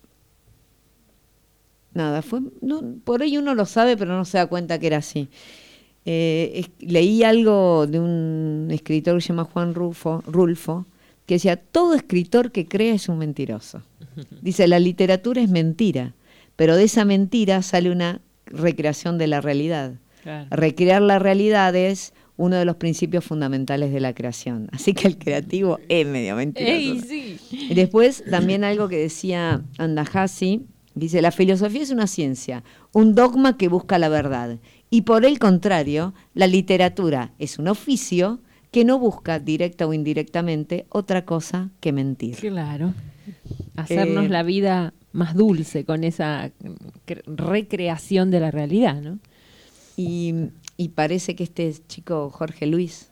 nada, fue, no, por ahí uno lo sabe, pero no se da cuenta que era así. Eh, es- leí algo de un escritor que se llama Juan Rulfo, Rulfo, que decía, todo escritor que crea es un mentiroso. Dice, la literatura es mentira, pero de esa mentira sale una recreación de la realidad. Claro. Recrear la realidad es uno de los principios fundamentales de la creación. Así que el creativo es medio mentiroso. ¡Ey, sí! Y después también algo que decía Andahasi, dice, la filosofía es una ciencia, un dogma que busca la verdad. Y por el contrario, la literatura es un oficio que no busca directa o indirectamente otra cosa que mentir. Claro. Hacernos Eh, la vida más dulce con esa cre- recreación de la realidad, ¿no? Y, y parece que este chico Jorge Luis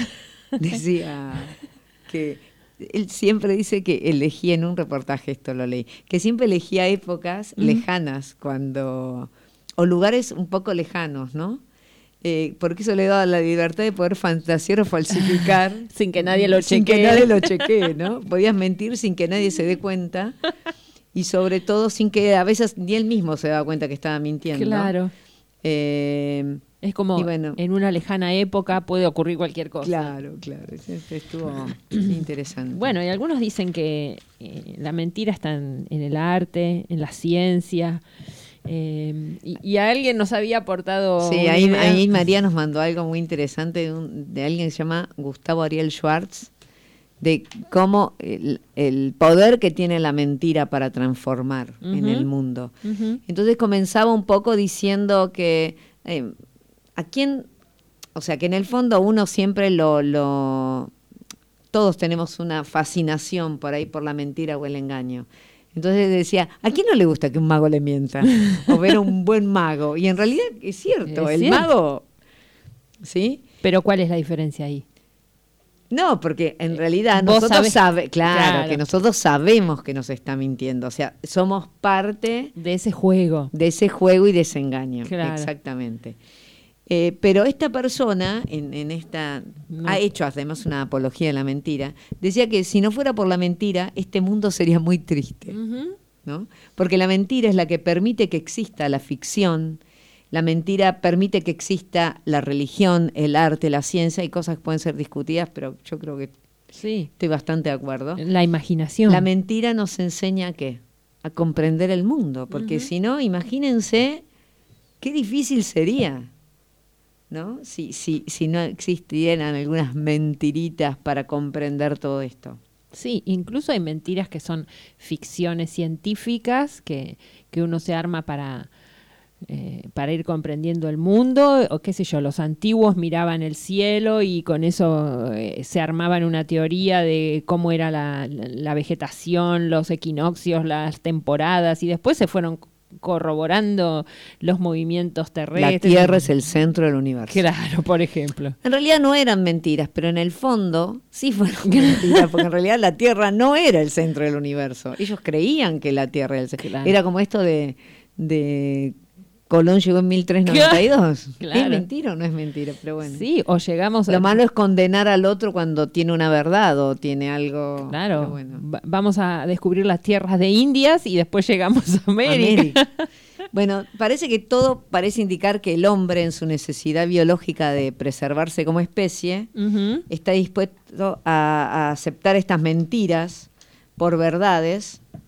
decía que él siempre dice que elegía, en un reportaje esto lo leí, que siempre elegía épocas Ujú. lejanas cuando o lugares un poco lejanos, ¿no? Eh, porque eso le daba la libertad de poder fantasear o falsificar Sin que nadie lo sin que chequee. nadie lo chequee, ¿no? Podías mentir sin que nadie se dé cuenta y sobre todo sin que a veces ni él mismo se daba cuenta que estaba mintiendo. Claro. Eh, Es como Y bueno. en una lejana época puede ocurrir cualquier cosa. Claro, claro, siempre estuvo interesante. Bueno, y algunos dicen que eh, la mentira está en, en el arte, en la ciencia. eh, y, y a alguien nos había aportado. sí, una ahí, idea. ahí María nos mandó algo muy interesante de, un- de alguien que se llama Gustavo Ariel Schwartz, de cómo el, el poder que tiene la mentira para transformar en Ujú. el mundo. Ujú. Entonces comenzaba un poco diciendo que eh, a quién, o sea, que en el fondo uno siempre lo, lo, todos tenemos una fascinación por ahí por la mentira o el engaño. Entonces decía, ¿a quién no le gusta que un mago le mienta? O ver a un buen mago. Y en realidad es cierto, Es el cierto. mago, ¿sí? Pero ¿cuál es la diferencia ahí? No, porque en realidad Vos nosotros sabés- sabe, claro, claro. que nosotros sabemos que nos está mintiendo. O sea, somos parte De ese juego. de ese juego y de ese engaño. Claro. Exactamente. Eh, pero esta persona, en, en esta, No. ha hecho además una apología de la mentira, decía que si no fuera por la mentira, este mundo sería muy triste, Ujú. ¿no? Porque la mentira es la que permite que exista la ficción, la mentira permite que exista la religión, el arte, la ciencia, hay cosas que pueden ser discutidas, pero yo creo que Sí. estoy bastante de acuerdo. La imaginación. La mentira nos enseña a qué? A comprender el mundo, porque Ujú. si no, imagínense qué difícil sería, ¿no? Si, si, si no existieran algunas mentiritas para comprender todo esto. Sí, incluso hay mentiras que son ficciones científicas que, que uno se arma para, eh, para ir comprendiendo el mundo, o qué sé yo, los antiguos miraban el cielo y con eso eh, se armaban una teoría de cómo era la, la- la vegetación, los equinoccios, las temporadas, y después se fueron corroborando los movimientos La terrestres. Tierra es el centro del universo. Claro, por ejemplo. En realidad no eran mentiras, pero en el fondo sí fueron mentiras, porque en realidad la Tierra no era el centro del universo. Ellos creían que la Tierra era el centro. Claro. Era como esto de, de Colón llegó en mil trescientos noventa y dos. Claro. ¿Es mentira o no es mentira? Pero bueno. Sí, o llegamos a... Lo malo es condenar al otro cuando tiene una verdad o tiene algo. Claro, pero bueno. va- vamos a descubrir las tierras de Indias y después llegamos a América. América. Bueno, parece que todo parece indicar que el hombre, en su necesidad biológica de preservarse como especie, Ujú. está dispuesto a, a aceptar estas mentiras por verdades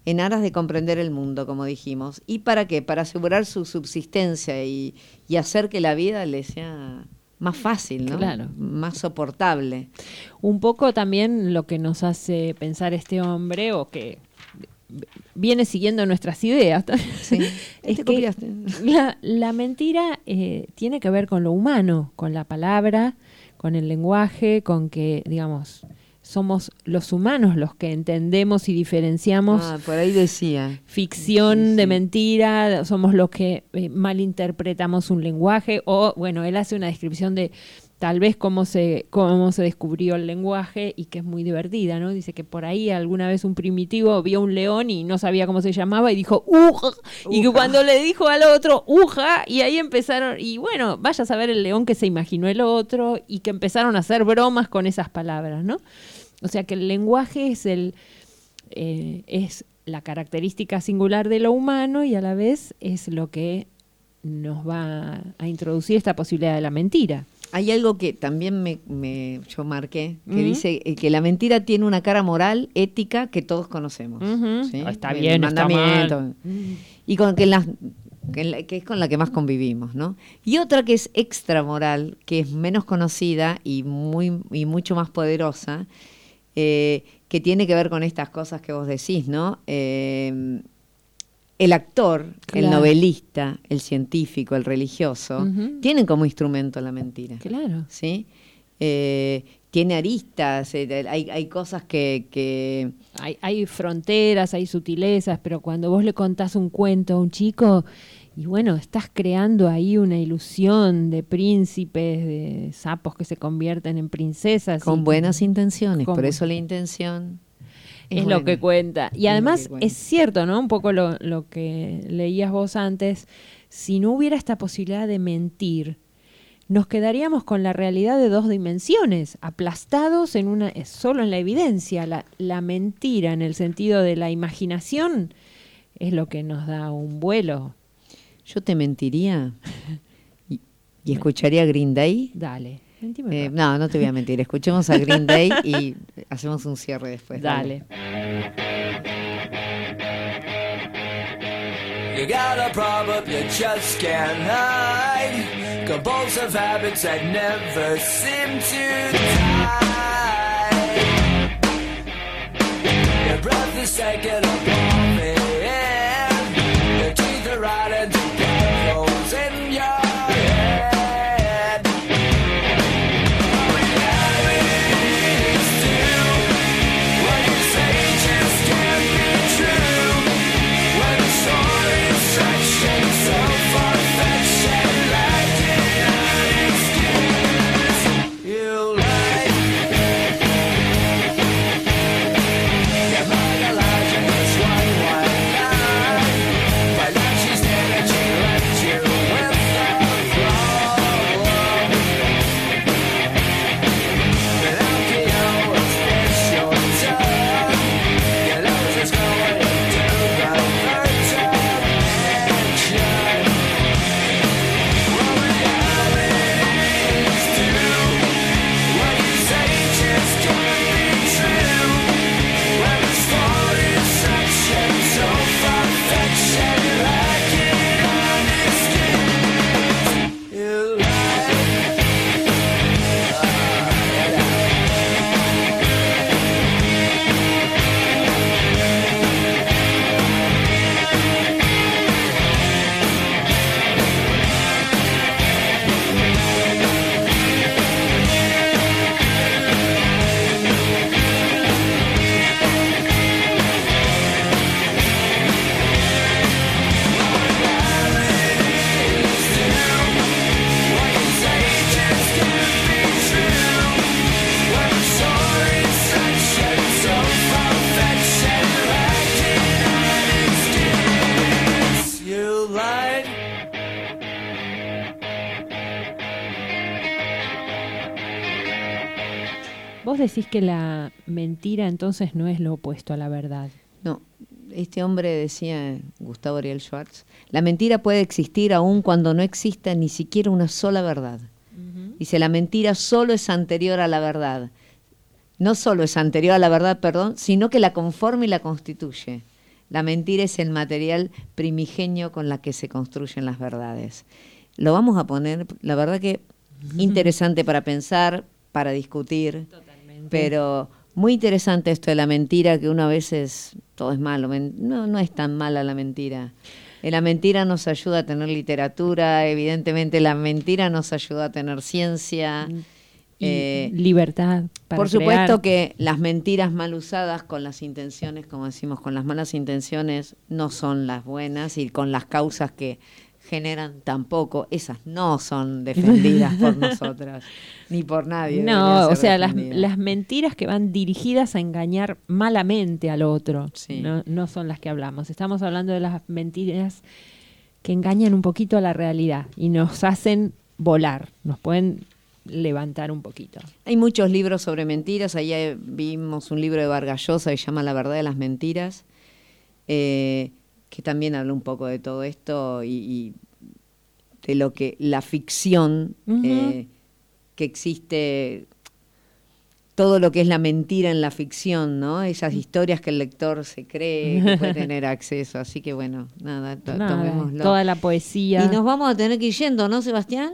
en aras de comprender el mundo, como dijimos. ¿Y para qué? Para asegurar su subsistencia y, y hacer que la vida le sea más fácil, ¿no? Claro. Más soportable. Un poco también lo que nos hace pensar este hombre, o que viene siguiendo nuestras ideas, Sí. es Te que copiaste. la, la mentira eh, tiene que ver con lo humano, con la palabra, con el lenguaje, con que, digamos, somos los humanos los que entendemos y diferenciamos Ah, por ahí decía. ficción Sí, sí. de mentira, somos los que eh, malinterpretamos un lenguaje, o bueno, él hace una descripción de tal vez cómo se, cómo se descubrió el lenguaje, y que es muy divertida, ¿no? Dice que por ahí alguna vez un primitivo vio un león y no sabía cómo se llamaba y dijo uja, y que Uja. cuando le dijo al otro uja, y ahí empezaron, y bueno, vaya a saber el león que se imaginó el otro, y que empezaron a hacer bromas con esas palabras, ¿no? O sea que el lenguaje es el eh, es la característica singular de lo humano, y a la vez es lo que nos va a introducir esta posibilidad de la mentira. Hay algo que también me, me yo marqué, que Ujú. dice eh, que la mentira tiene una cara moral, ética, que todos conocemos. Ujú. ¿sí? Está El bien, está mandamiento. mal. Y con que, las, que, la- que es con la que más convivimos, ¿no? Y otra que es extramoral, que es menos conocida y, muy, y mucho más poderosa, eh, que tiene que ver con estas cosas que vos decís, ¿no? Eh, el actor, el Claro. novelista, el científico, el religioso, Ujú. tienen como instrumento la mentira. Claro. ¿Sí? Eh, tiene aristas, eh, hay, hay cosas que, que Hay, hay fronteras, hay sutilezas, pero cuando vos le contás un cuento a un chico, y bueno, estás creando ahí una ilusión de príncipes, de sapos que se convierten en princesas. con y- buenas intenciones, con por bu- eso la intención es, lo que buena. cuenta. Y Es lo además que cuenta. es cierto, ¿no? Un poco lo, lo que leías vos antes. Si no hubiera esta posibilidad de mentir, nos quedaríamos con la realidad de dos dimensiones, aplastados en una, solo en la evidencia. La, la mentira, en el sentido de la imaginación, es lo que nos da un vuelo. Yo te mentiría y, y escucharía Green Day. Dale, mentime Eh, un no, no te voy a mentir. Escuchemos a Green Day y hacemos un cierre después. Dale. You got a problem you just can't hide. Compulsive habits that never seem to die. Your breath is taking a bomb in. Your teeth are rotting to get holes in your head. All realities do what you say just can't be true. When the story's such and so far-fetched, like an excuse, you lie. Your mother lies in this one white lie. But now she's dead and she left you with the problem. Pinocchio has fished your tongue. Your nose is going into the verge of action. Well, realities do what you say just can't be true. When the story's such and so far-fetched, like an excuse, you lie. What you say just can't be true. When the story's such and so far-fetched, like an excuse, you lied. Vos decís que la mentira entonces no es lo opuesto a la verdad. No, este hombre decía, Gustavo Ariel Schwartz, la mentira puede existir aun cuando no exista ni siquiera una sola verdad. Dice, la mentira solo es anterior a la verdad. No solo es anterior a la verdad, perdón, sino que la conforma y la constituye. La mentira es el material primigenio con la que se construyen las verdades. Lo vamos a poner, la verdad que interesante para pensar, para discutir, Totalmente. pero muy interesante esto de la mentira, que uno a veces, todo es malo, men- no, no es tan mala la mentira. Eh, La mentira nos ayuda a tener literatura, evidentemente la mentira nos ayuda a tener ciencia. Y eh, libertad para por supuesto crear. que las mentiras mal usadas con las intenciones, como decimos, con las malas intenciones, no son las buenas, y con las causas que generan tampoco, esas no son defendidas por nosotras, ni por nadie. No, deberían o ser sea, las, defendidas. las mentiras que van dirigidas a engañar malamente al otro, Sí. no, no son las que hablamos. Estamos hablando de las mentiras que engañan un poquito a la realidad y nos hacen volar, nos pueden levantar un poquito. Hay muchos libros sobre mentiras. Allá vimos un libro de Vargas Llosa que se llama La verdad de las mentiras, eh, que también habla un poco de todo esto y, y de lo que la ficción, Ujú. eh, que existe, todo lo que es la mentira en la ficción, ¿no? Esas historias que el lector se cree que puede tener acceso. Así que bueno, nada, to- Nada, tomémoslo. toda la poesía. Y nos vamos a tener que ir yendo, ¿no, Sebastián?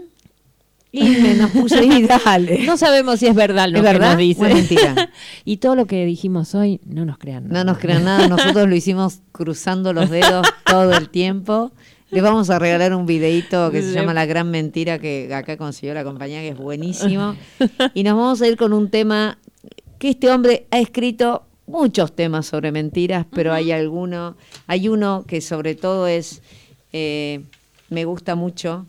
Y me nos puse ahí, dale. No sabemos si es verdad lo ¿Es que verdad nos dice. o es mentira? Y todo lo que dijimos hoy, no nos crean. No nos crean nada, nosotros lo hicimos cruzando los dedos todo el tiempo. Les vamos a regalar un videíto que se Le- llama La Gran Mentira, que acá consiguió la compañía, que es buenísimo. Y nos vamos a ir con un tema que este hombre ha escrito muchos temas sobre mentiras, pero hay alguno, hay uno que sobre todo es, eh, me gusta mucho,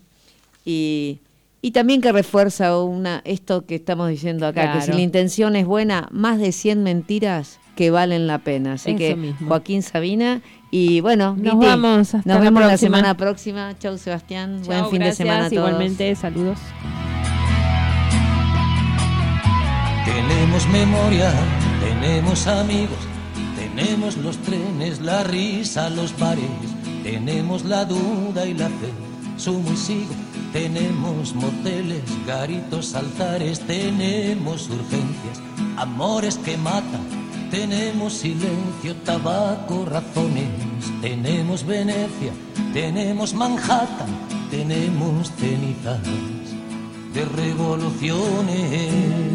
y, y también que refuerza una, esto que estamos diciendo acá, que si Claro. la intención es buena, más de cien mentiras que valen la pena. Así Eso que mismo. Joaquín Sabina, y bueno, Nos Viti, vamos, hasta nos la vemos la próxima. semana próxima. Chau, Sebastián, buen Chao, fin gracias, de semana a todos. igualmente, saludos. Tenemos memoria, tenemos amigos, tenemos los trenes, la risa, los bares, tenemos la duda y la fe, sumo y sigo, tenemos moteles, garitos, altares, tenemos urgencias, amores que matan, tenemos silencio, tabaco, razones, tenemos Venecia, tenemos Manhattan, tenemos cenizas de revoluciones.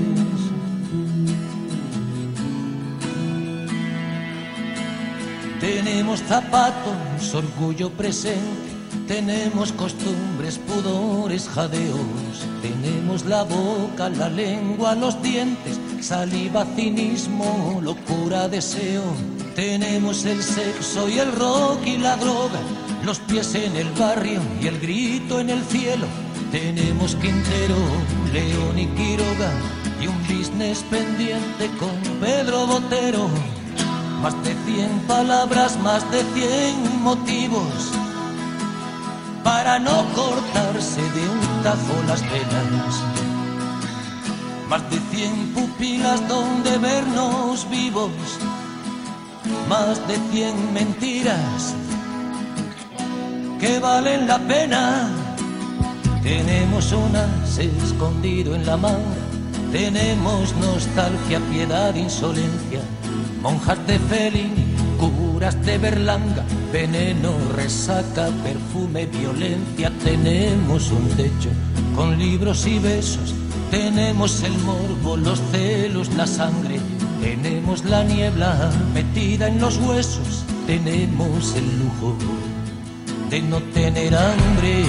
Tenemos zapatos, orgullo presente, tenemos costumbres, pudores, jadeos, tenemos la boca, la lengua, los dientes, saliva, cinismo, locura, deseo, tenemos el sexo y el rock y la droga, los pies en el barrio y el grito en el cielo, tenemos Quintero, León y Quiroga y un business pendiente con Pedro Botero. Más de cien palabras, más de cien motivos para no cortarse de un tajo las venas. Más de cien pupilas donde vernos vivos. Más de cien mentiras que valen la pena. Tenemos unas escondido en la manga. Tenemos nostalgia, piedad, insolencia. Monjas de Fellini, curas de Berlanga, veneno, resaca, perfume, violencia. Tenemos un techo con libros y besos, tenemos el morbo, los celos, la sangre, tenemos la niebla metida en los huesos, tenemos el lujo de no tener hambre.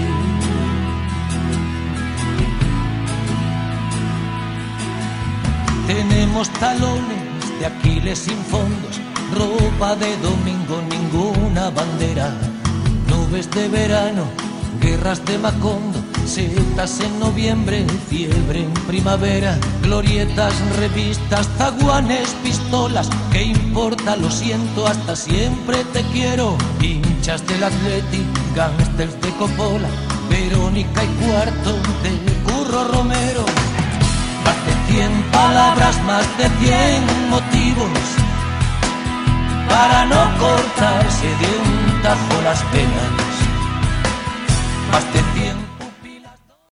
Tenemos talones de Aquiles sin fondos, ropa de domingo, ninguna bandera, nubes de verano, guerras de Macondo, setas en noviembre, fiebre en primavera, glorietas, revistas, zaguanes, pistolas, ¿qué importa? Lo siento, hasta siempre te quiero, hinchas del Athletic, gángsters de Coppola, Verónica y Cuarto de Curro Romero. Más de cien palabras, más de cien motivos para no cortarse de un tajo las venas. Más de cien